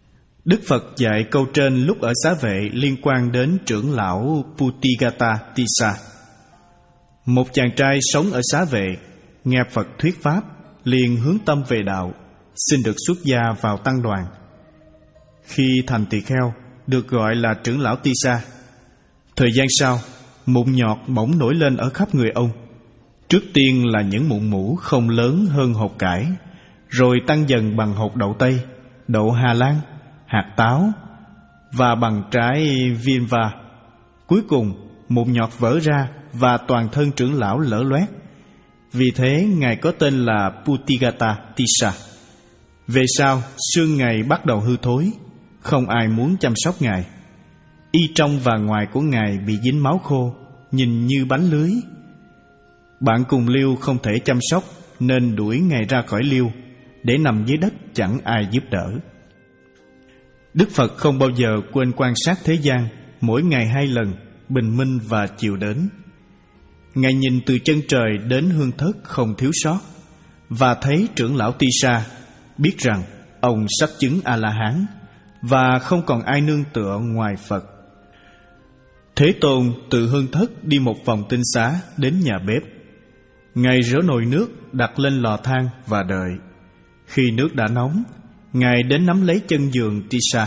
Đức Phật dạy câu trên lúc ở xá vệ liên quan đến trưởng lão Putigata Tissa. Một chàng trai sống ở xá vệ, nghe Phật thuyết pháp, liền hướng tâm về đạo, xin được xuất gia vào tăng đoàn. Khi thành tỳ kheo, được gọi là trưởng lão Tissa. Thời gian sau, mụn nhọt bỗng nổi lên ở khắp người ông. Trước tiên là những mụn mủ không lớn hơn hột cải, rồi tăng dần bằng hột đậu tây, đậu Hà Lan, hạt táo và bằng trái vinva. Cuối cùng, mụn nhọt vỡ ra và toàn thân trưởng lão lở loét. Vì thế, ngài có tên là Putigata Tissa. Về sau, xương ngài bắt đầu hư thối, không ai muốn chăm sóc ngài. Y trong và ngoài của ngài bị dính máu khô, nhìn như bánh lưới. Bạn cùng liêu không thể chăm sóc, nên đuổi ngài ra khỏi liêu, để nằm dưới đất chẳng ai giúp đỡ. Đức Phật không bao giờ quên quan sát thế gian, mỗi ngày hai lần, bình minh và chiều đến. Ngài nhìn từ chân trời đến hương thất không thiếu sót, và thấy trưởng lão Tissa, biết rằng ông sắp chứng A-la-hán, và không còn ai nương tựa ngoài Phật. Thế Tôn từ hương thất đi một vòng tinh xá đến nhà bếp. Ngài rửa nồi nước đặt lên lò than và đợi. Khi nước đã nóng, Ngài đến nắm lấy chân giường Tissa.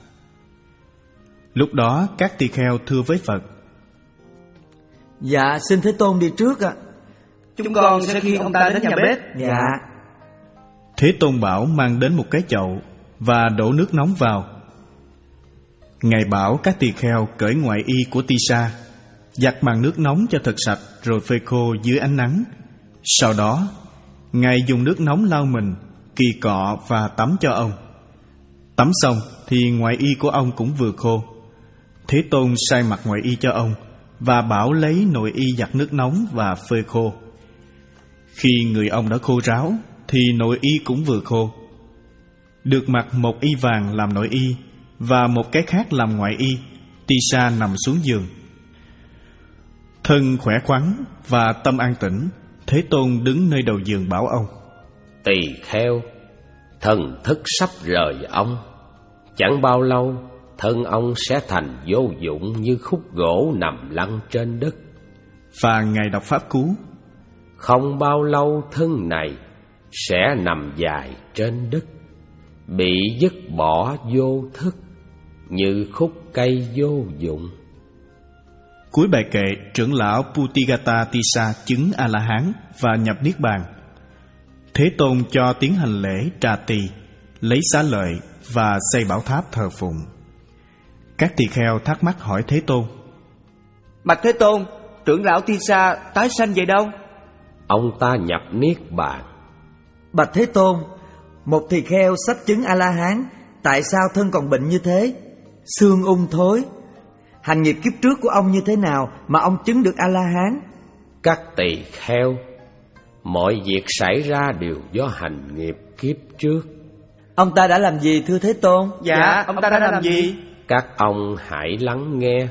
Lúc đó các tỳ kheo thưa với Phật: Dạ, xin Thế Tôn đi trước ạ. Chúng con sẽ khiêng ông ta đến nhà bếp. Dạ. Thế Tôn bảo mang đến một cái chậu và đổ nước nóng vào. Ngài bảo các tỳ kheo cởi ngoại y của Tissa, giặt bằng nước nóng cho thật sạch, rồi phơi khô dưới ánh nắng. Sau đó, Ngài dùng nước nóng lau mình, kỳ cọ và tắm cho ông. Tắm xong thì ngoại y của ông cũng vừa khô. Thế Tôn sai mặc ngoại y cho ông và bảo lấy nội y giặt nước nóng và phơi khô. Khi người ông đã khô ráo thì nội y cũng vừa khô. Được mặc một y vàng làm nội y và một cái khác làm ngoại y, Tissa nằm xuống giường. Thân khỏe khoắn và tâm an tĩnh, Thế Tôn đứng nơi đầu giường bảo ông: Tỳ kheo, thần thức sắp rời ông. Chẳng bao lâu, thân ông sẽ thành vô dụng như khúc gỗ nằm lăn trên đất. Và Ngài đọc pháp cú: Không bao lâu thân này sẽ nằm dài trên đất, bị dứt bỏ vô thức như khúc cây vô dụng. Cuối bài kệ, trưởng lão Putigata Tissa chứng A-la-hán và nhập niết bàn. Thế Tôn cho tiến hành lễ trà tỳ, lấy xá lợi và xây bảo tháp thờ phụng. Các tỳ kheo thắc mắc hỏi Thế Tôn: Bạch Thế Tôn, trưởng lão Tissa tái sanh về đâu? Ông ta nhập niết bàn. Bạch Thế Tôn, một tỳ kheo sắp chứng A-la-hán, tại sao thân còn bệnh như thế? Xương ung thối. Hành nghiệp kiếp trước của ông như thế nào mà ông chứng được A-la-hán? Các tỳ kheo, mọi việc xảy ra đều do hành nghiệp kiếp trước. Ông ta đã làm gì thưa Thế Tôn? Dạ, ông ta đã làm gì? Các ông hãy lắng nghe.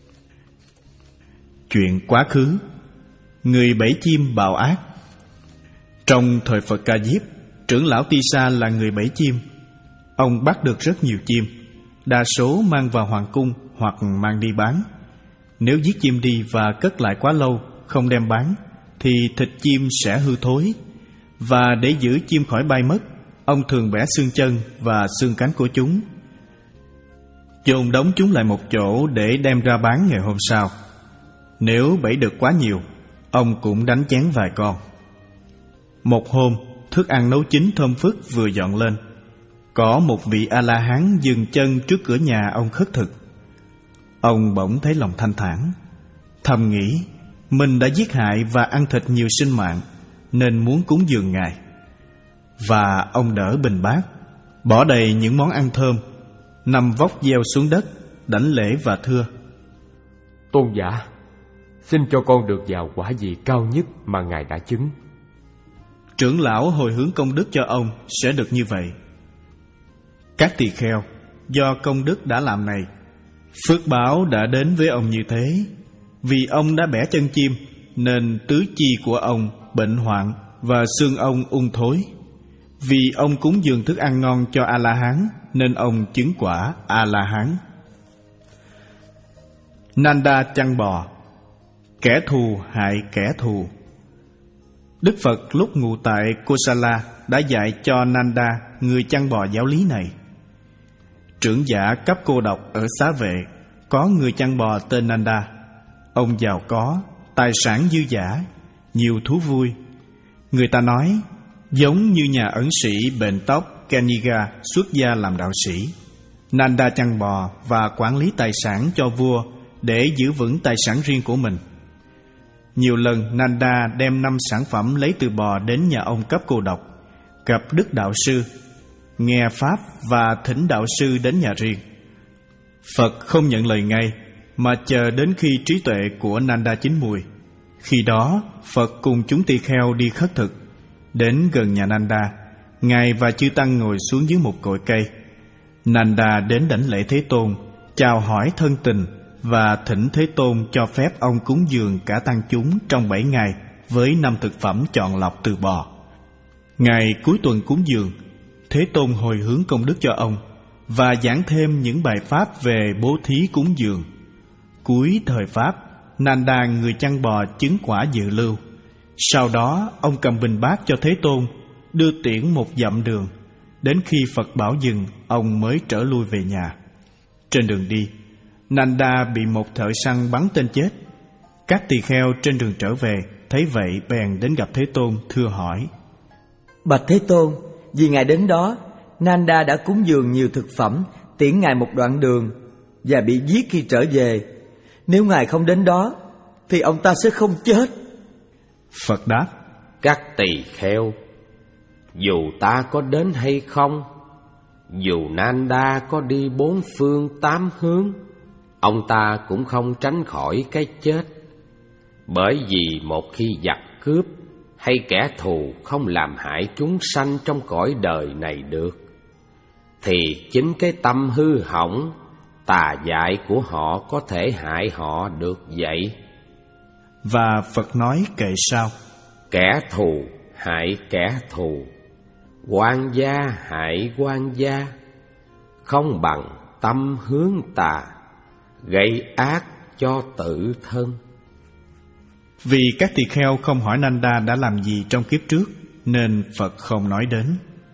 Chuyện quá khứ. Người bẫy chim bào ác. Trong thời Phật Ca Diếp, trưởng lão Tissa là người bẫy chim. Ông bắt được rất nhiều chim, đa số mang vào hoàng cung hoặc mang đi bán. Nếu giết chim đi và cất lại quá lâu, không đem bán, thì thịt chim sẽ hư thối. Và để giữ chim khỏi bay mất, ông thường bẻ xương chân và xương cánh của chúng, chôn đóng chúng lại một chỗ để đem ra bán ngày hôm sau. Nếu bẫy được quá nhiều, ông cũng đánh chén vài con. Một hôm, thức ăn nấu chín thơm phức vừa dọn lên, có một vị A-la-hán dừng chân trước cửa nhà ông khất thực. Ông bỗng thấy lòng thanh thản, thầm nghĩ mình đã giết hại và ăn thịt nhiều sinh mạng, nên muốn cúng dường Ngài. Và ông đỡ bình bát, bỏ đầy những món ăn thơm, nằm vóc gieo xuống đất, đảnh lễ và thưa: Tôn giả, xin cho con được vào quả vị cao nhất mà Ngài đã chứng. Trưởng lão hồi hướng công đức cho ông sẽ được như vậy. Các tỳ kheo, do công đức đã làm này, phước báo đã đến với ông như thế. Vì ông đã bẻ chân chim, nên tứ chi của ông bệnh hoạn và xương ông ung thối. Vì ông cúng dường thức ăn ngon cho A-la-hán nên ông chứng quả A-la-hán. Nanda chăn bò. Kẻ thù hại kẻ thù. Đức Phật lúc ngụ tại Kosala đã dạy cho Nanda, người chăn bò giáo lý này. Trưởng giả cấp cô độc ở Xá Vệ có người chăn bò tên Nanda. Ông giàu có, tài sản dư dả, nhiều thú vui. Người ta nói giống như nhà ẩn sĩ bện tóc Kaniga xuất gia làm đạo sĩ. Nanda chăn bò và quản lý tài sản cho vua để giữ vững tài sản riêng của mình. Nhiều lần Nanda đem năm sản phẩm lấy từ bò đến nhà ông cấp cô độc, gặp Đức Đạo Sư, nghe Pháp và thỉnh Đạo Sư đến nhà riêng. Phật không nhận lời ngay, mà chờ đến khi trí tuệ của Nanda chín mùi. Khi đó Phật cùng chúng tỳ kheo đi khất thực. Đến gần nhà Nanda, Ngài và chư tăng ngồi xuống dưới một cội cây. Nanda đến đảnh lễ Thế Tôn, chào hỏi thân tình và thỉnh Thế Tôn cho phép ông cúng dường cả tăng chúng trong bảy ngày với năm thực phẩm chọn lọc từ bò. Ngày cuối tuần cúng dường, Thế Tôn hồi hướng công đức cho ông và giảng thêm những bài pháp về bố thí cúng dường. Cuối thời Pháp, Nanda người chăn bò chứng quả dự lưu. Sau đó ông cầm bình bát cho Thế Tôn, đưa tiễn một dặm đường. Đến khi Phật bảo dừng, ông mới trở lui về nhà. Trên đường đi, Nanda bị một thợ săn bắn tên chết. Các tỳ kheo trên đường trở về thấy vậy bèn đến gặp Thế Tôn thưa hỏi: Bạch Thế Tôn, vì Ngài đến đó, Nanda đã cúng dường nhiều thực phẩm tiễn Ngài một đoạn đường và bị giết khi trở về. Nếu Ngài không đến đó thì ông ta sẽ không chết. Phật đáp: Các tỳ kheo, dù ta có đến hay không, dù Nanda có đi bốn phương tám hướng, ông ta cũng không tránh khỏi cái chết. Bởi vì một khi giặc cướp hay kẻ thù không làm hại chúng sanh trong cõi đời này được, thì chính cái tâm hư hỏng, tà dại của họ có thể hại họ được vậy. Và Phật nói kệ sau: Kẻ thù hại kẻ thù, quan gia hại quan gia, không bằng tâm hướng tà, gây ác cho tự thân. Vì các tỳ kheo không hỏi Nanda đã làm gì trong kiếp trước, nên Phật không nói đến.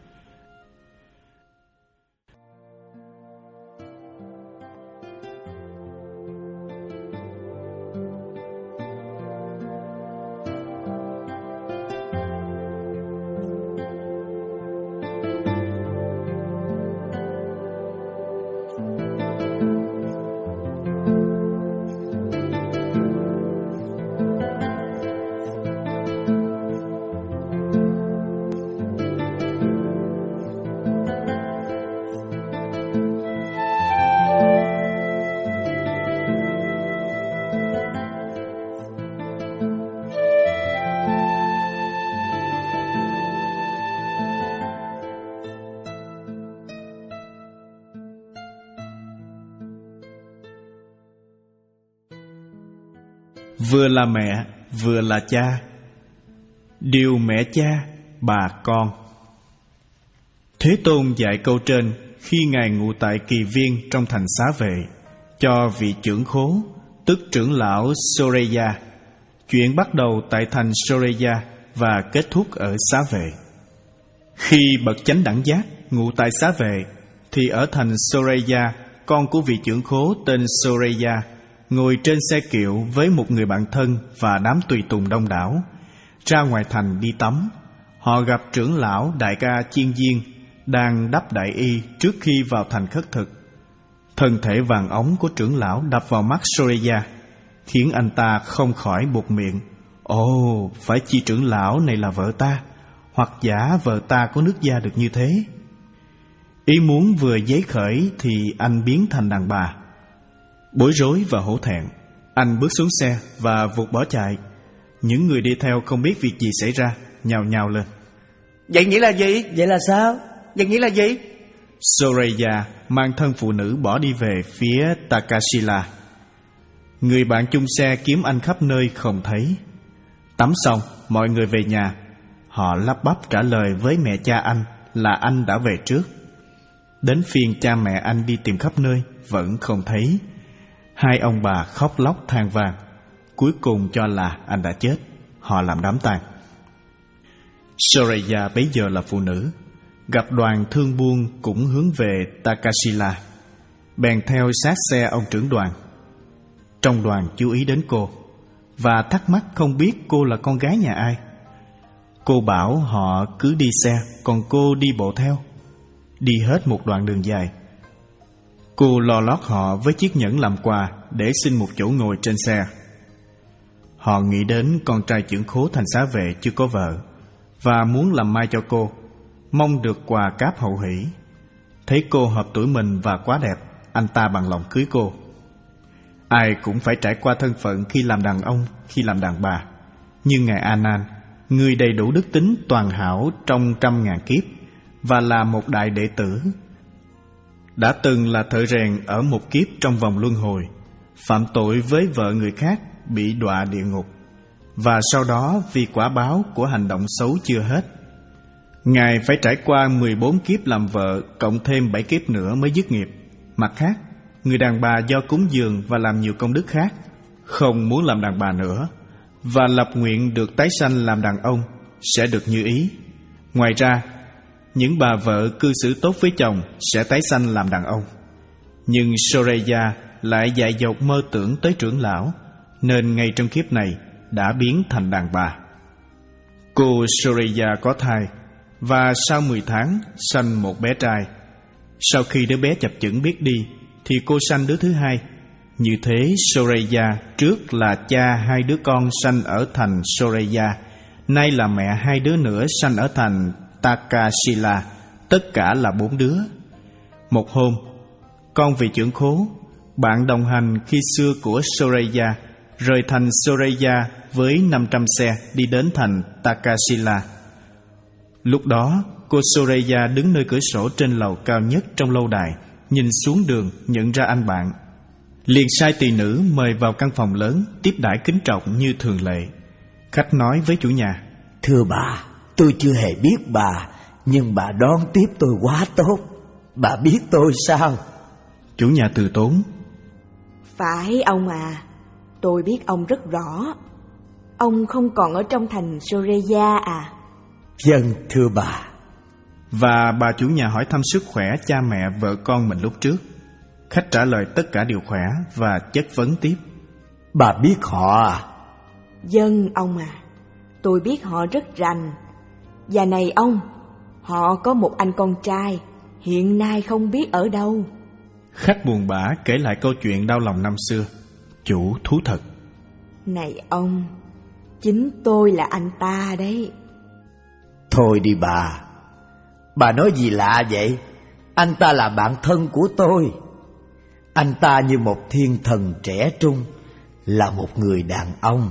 Vừa là mẹ, vừa là cha. Điều mẹ cha, bà con. Thế Tôn dạy câu trên khi Ngài ngụ tại Kỳ Viên trong thành Xá Vệ, cho vị trưởng khố, tức trưởng lão Soreya. Chuyện bắt đầu tại thành Soreya và kết thúc ở Xá Vệ. Khi bậc chánh đẳng giác ngụ tại Xá Vệ, thì ở thành Soreya, con của vị trưởng khố tên Soreya ngồi trên xe kiệu với một người bạn thân và đám tùy tùng đông đảo, ra ngoài thành đi tắm. Họ gặp trưởng lão đại ca Chiên Diên đang đắp đại y trước khi vào thành khất thực. Thân thể vàng óng của trưởng lão đập vào mắt Soreya, khiến anh ta không khỏi buột miệng: Ồ, phải chi trưởng lão này là vợ ta, hoặc giả vợ ta có nước da được như thế. Ý muốn vừa giấy khởi thì anh biến thành đàn bà. Bối rối và hổ thẹn, anh bước xuống xe và vụt bỏ chạy. Những người đi theo không biết việc gì xảy ra, nhào nhào lên: Vậy nghĩa là gì? Vậy là sao? Vậy nghĩa là gì? Soreya mang thân phụ nữ bỏ đi về phía Takasila. Người bạn chung xe kiếm anh khắp nơi không thấy. Tắm xong, mọi người về nhà. Họ lắp bắp trả lời với mẹ cha anh là anh đã về trước. Đến phiên cha mẹ anh đi tìm khắp nơi vẫn không thấy. Hai ông bà khóc lóc than vang, cuối cùng cho là anh đã chết. Họ làm đám tang. Soraya bấy giờ là phụ nữ, gặp đoàn thương buôn cũng hướng về Takashila, bèn theo sát xe ông trưởng đoàn. Trong đoàn chú ý đến cô và thắc mắc không biết cô là con gái nhà ai. Cô bảo họ cứ đi xe, còn cô đi bộ theo. Đi hết một đoạn đường dài, cô lo lót họ với chiếc nhẫn làm quà để xin một chỗ ngồi trên xe. Họ nghĩ đến con trai trưởng khố thành xá vệ chưa có vợ và muốn làm mai cho cô, mong được quà cáp hậu hỷ. Thấy cô hợp tuổi mình và quá đẹp, anh ta bằng lòng cưới cô. Ai cũng phải trải qua thân phận khi làm đàn ông, khi làm đàn bà. Như ngài Anan, người đầy đủ đức tính toàn hảo trong trăm ngàn kiếp và là một đại đệ tử, đã từng là thợ rèn ở một kiếp trong vòng luân hồi, phạm tội với vợ người khác bị đọa địa ngục, và sau đó vì quả báo của hành động xấu chưa hết, ngài phải trải qua mười bốn kiếp làm vợ cộng thêm bảy kiếp nữa mới dứt nghiệp. Mặt khác, người đàn bà do cúng dường và làm nhiều công đức khác, không muốn làm đàn bà nữa và lập nguyện được tái sanh làm đàn ông sẽ được như ý. Ngoài ra, những bà vợ cư xử tốt với chồng sẽ tái sanh làm đàn ông. Nhưng Soraya lại dại dột mơ tưởng tới trưởng lão, nên ngay trong kiếp này đã biến thành đàn bà. Cô Soraya có thai và sau mười tháng sanh một bé trai. Sau khi đứa bé chập chững biết đi thì cô sanh đứa thứ hai. Như thế Soraya trước là cha hai đứa con sanh ở thành Soraya, nay là mẹ hai đứa nữa sanh ở thành Takashila, tất cả là bốn đứa. Một hôm, con vị trưởng khố, bạn đồng hành khi xưa của Soraya, rời thành Soraya với năm trăm xe đi đến thành Takashila. Lúc đó, cô Soraya đứng nơi cửa sổ trên lầu cao nhất trong lâu đài, nhìn xuống đường nhận ra anh bạn. Liền sai tỳ nữ mời vào căn phòng lớn, tiếp đãi kính trọng như thường lệ. Khách nói với chủ nhà: Thưa bà, tôi chưa hề biết bà, nhưng bà đón tiếp tôi quá tốt. Bà biết tôi sao? Chủ nhà từ tốn: Phải ông à, tôi biết ông rất rõ. Ông không còn ở trong thành Soraya à? Vâng, thưa bà. Và bà chủ nhà hỏi thăm sức khỏe cha mẹ vợ con mình lúc trước. Khách trả lời tất cả đều khỏe và chất vấn tiếp: Bà biết họ à? Vâng ông à, tôi biết họ rất rành. Và này ông, họ có một anh con trai, hiện nay không biết ở đâu. Khách buồn bã kể lại câu chuyện đau lòng năm xưa. Chủ thú thật: Này ông, chính tôi là anh ta đấy. Thôi đi bà, bà nói gì lạ vậy? Anh ta là bạn thân của tôi. Anh ta như một thiên thần trẻ trung, là một người đàn ông.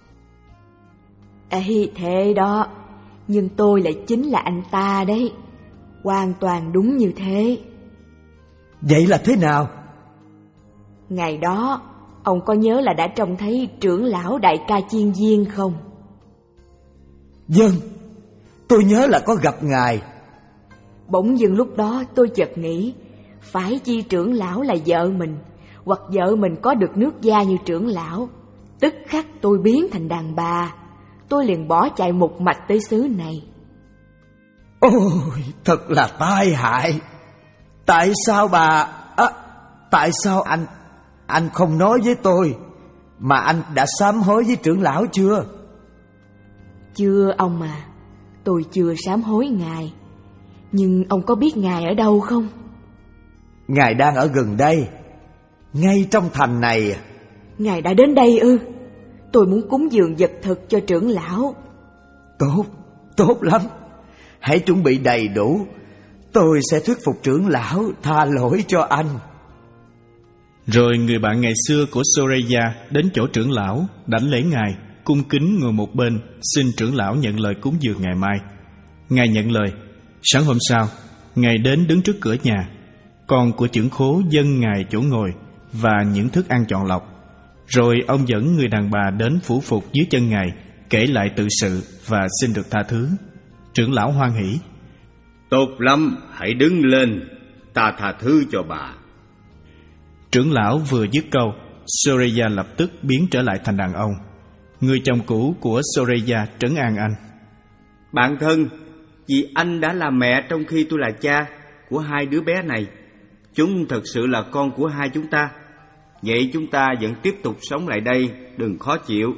Ê, thế đó, nhưng tôi lại chính là anh ta đấy. Hoàn toàn đúng như thế. Vậy là thế nào? Ngày đó, ông có nhớ là đã trông thấy trưởng lão Đại Ca Chiên Viên không? Vâng, tôi nhớ là có gặp ngài. Bỗng dưng lúc đó tôi chợt nghĩ, phải chi trưởng lão là vợ mình, hoặc vợ mình có được nước da như trưởng lão. Tức khắc tôi biến thành đàn bà. Tôi liền bỏ chạy một mạch tới xứ này. Ôi, thật là tai hại. Tại sao bà... À, tại sao anh... Anh không nói với tôi, mà anh đã sám hối với trưởng lão chưa? Chưa ông à, tôi chưa sám hối ngài. Nhưng ông có biết ngài ở đâu không? Ngài đang ở gần đây, ngay trong thành này. Ngài đã đến đây ư? Tôi muốn cúng dường vật thực cho trưởng lão. Tốt, tốt lắm. Hãy chuẩn bị đầy đủ. Tôi sẽ thuyết phục trưởng lão tha lỗi cho anh. Rồi người bạn ngày xưa của Soraya đến chỗ trưởng lão, đảnh lễ ngài, cung kính ngồi một bên, xin trưởng lão nhận lời cúng dường ngày mai. Ngài nhận lời. Sáng hôm sau, ngài đến đứng trước cửa nhà. Con của trưởng khố dâng ngài chỗ ngồi và những thức ăn chọn lọc. Rồi ông dẫn người đàn bà đến phủ phục dưới chân ngài, kể lại tự sự và xin được tha thứ. Trưởng lão hoan hỉ. Tốt lắm, hãy đứng lên, ta tha thứ cho bà. Trưởng lão vừa dứt câu, Soreya lập tức biến trở lại thành đàn ông. Người chồng cũ của Soreya trấn an anh. Bạn thân, vì anh đã là mẹ trong khi tôi là cha của hai đứa bé này. Chúng thật sự là con của hai chúng ta. Vậy chúng ta vẫn tiếp tục sống lại đây, đừng khó chịu.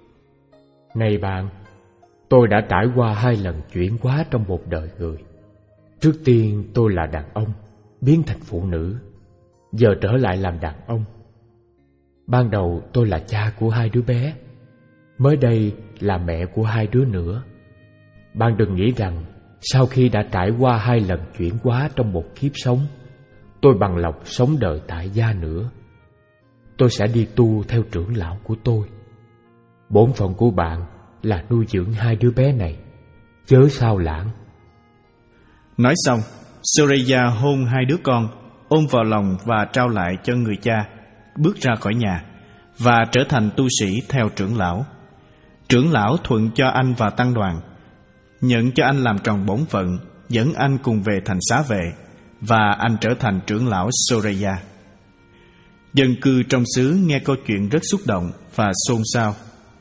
Này bạn, tôi đã trải qua hai lần chuyển hóa trong một đời người. Trước tiên tôi là đàn ông, biến thành phụ nữ, giờ trở lại làm đàn ông. Ban đầu tôi là cha của hai đứa bé, mới đây là mẹ của hai đứa nữa. Bạn đừng nghĩ rằng sau khi đã trải qua hai lần chuyển hóa trong một kiếp sống, tôi bằng lòng sống đời tại gia nữa. Tôi sẽ đi tu theo trưởng lão của tôi. Bổn phận của bạn là nuôi dưỡng hai đứa bé này, chớ sao lãng. Nói xong, Soreya hôn hai đứa con, ôm vào lòng và trao lại cho người cha, bước ra khỏi nhà và trở thành tu sĩ theo trưởng lão. Trưởng lão thuận cho anh vào tăng đoàn, nhận cho anh làm tròn bổn phận, dẫn anh cùng về thành xá vệ, và anh trở thành trưởng lão Soreya. Dân cư trong xứ nghe câu chuyện rất xúc động và xôn xao.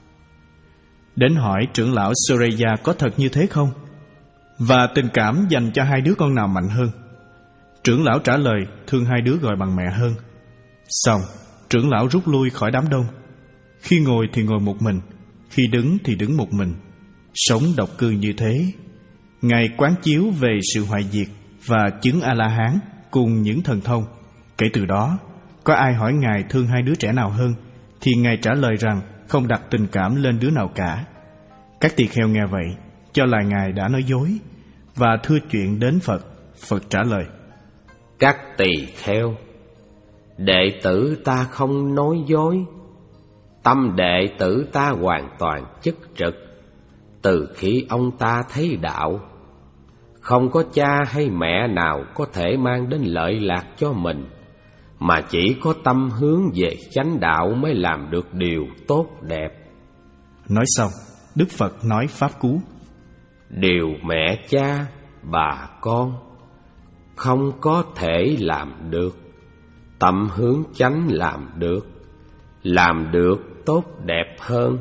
Đến hỏi trưởng lão Soreya có thật như thế không, và tình cảm dành cho hai đứa con nào mạnh hơn. Trưởng lão trả lời thương hai đứa gọi bằng mẹ hơn. Xong, trưởng lão rút lui khỏi đám đông. Khi ngồi thì ngồi một mình, khi đứng thì đứng một mình, sống độc cư như thế. Ngài quán chiếu về sự hoại diệt và chứng A-la-hán cùng những thần thông. Kể từ đó, có ai hỏi Ngài thương hai đứa trẻ nào hơn, thì Ngài trả lời rằng không đặt tình cảm lên đứa nào cả. Các tỳ kheo nghe vậy, cho là Ngài đã nói dối, và thưa chuyện đến Phật. Phật trả lời: Các tỳ kheo, đệ tử ta không nói dối. Tâm đệ tử ta hoàn toàn chất trực từ khi ông ta thấy đạo. Không có cha hay mẹ nào có thể mang đến lợi lạc cho mình, mà chỉ có tâm hướng về chánh đạo mới làm được điều tốt đẹp. Nói xong, Đức Phật nói pháp cú: Điều mẹ cha, bà con không có thể làm được, tâm hướng chánh làm được, làm được tốt đẹp hơn.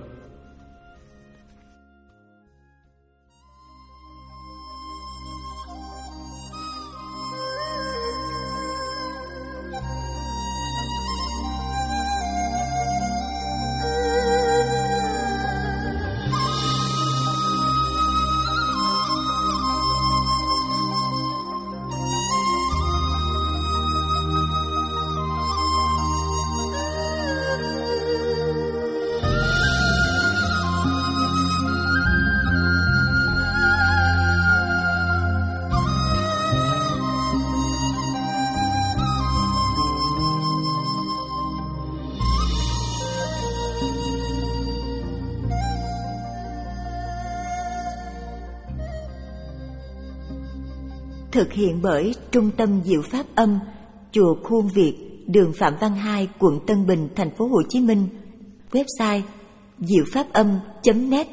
Thực hiện bởi Trung tâm Diệu Pháp Âm, Chùa Khuôn Việt, đường Phạm Văn Hai, quận Tân Bình, thành phố Hồ Chí Minh. Website diệu pháp âm chấm net.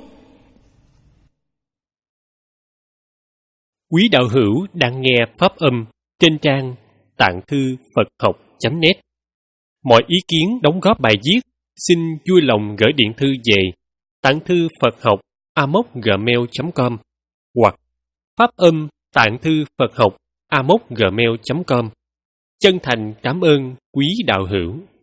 Quý đạo hữu đang nghe Pháp Âm trên trang tạng thư Phật học chấm net. Mọi ý kiến đóng góp bài viết xin vui lòng gửi điện thư về tạng thư Phật học a mốc gmail chấm com hoặc Pháp Âm tạng thư Phật học a mốc gmail chấm com. Chân thành cảm ơn quý đạo hữu.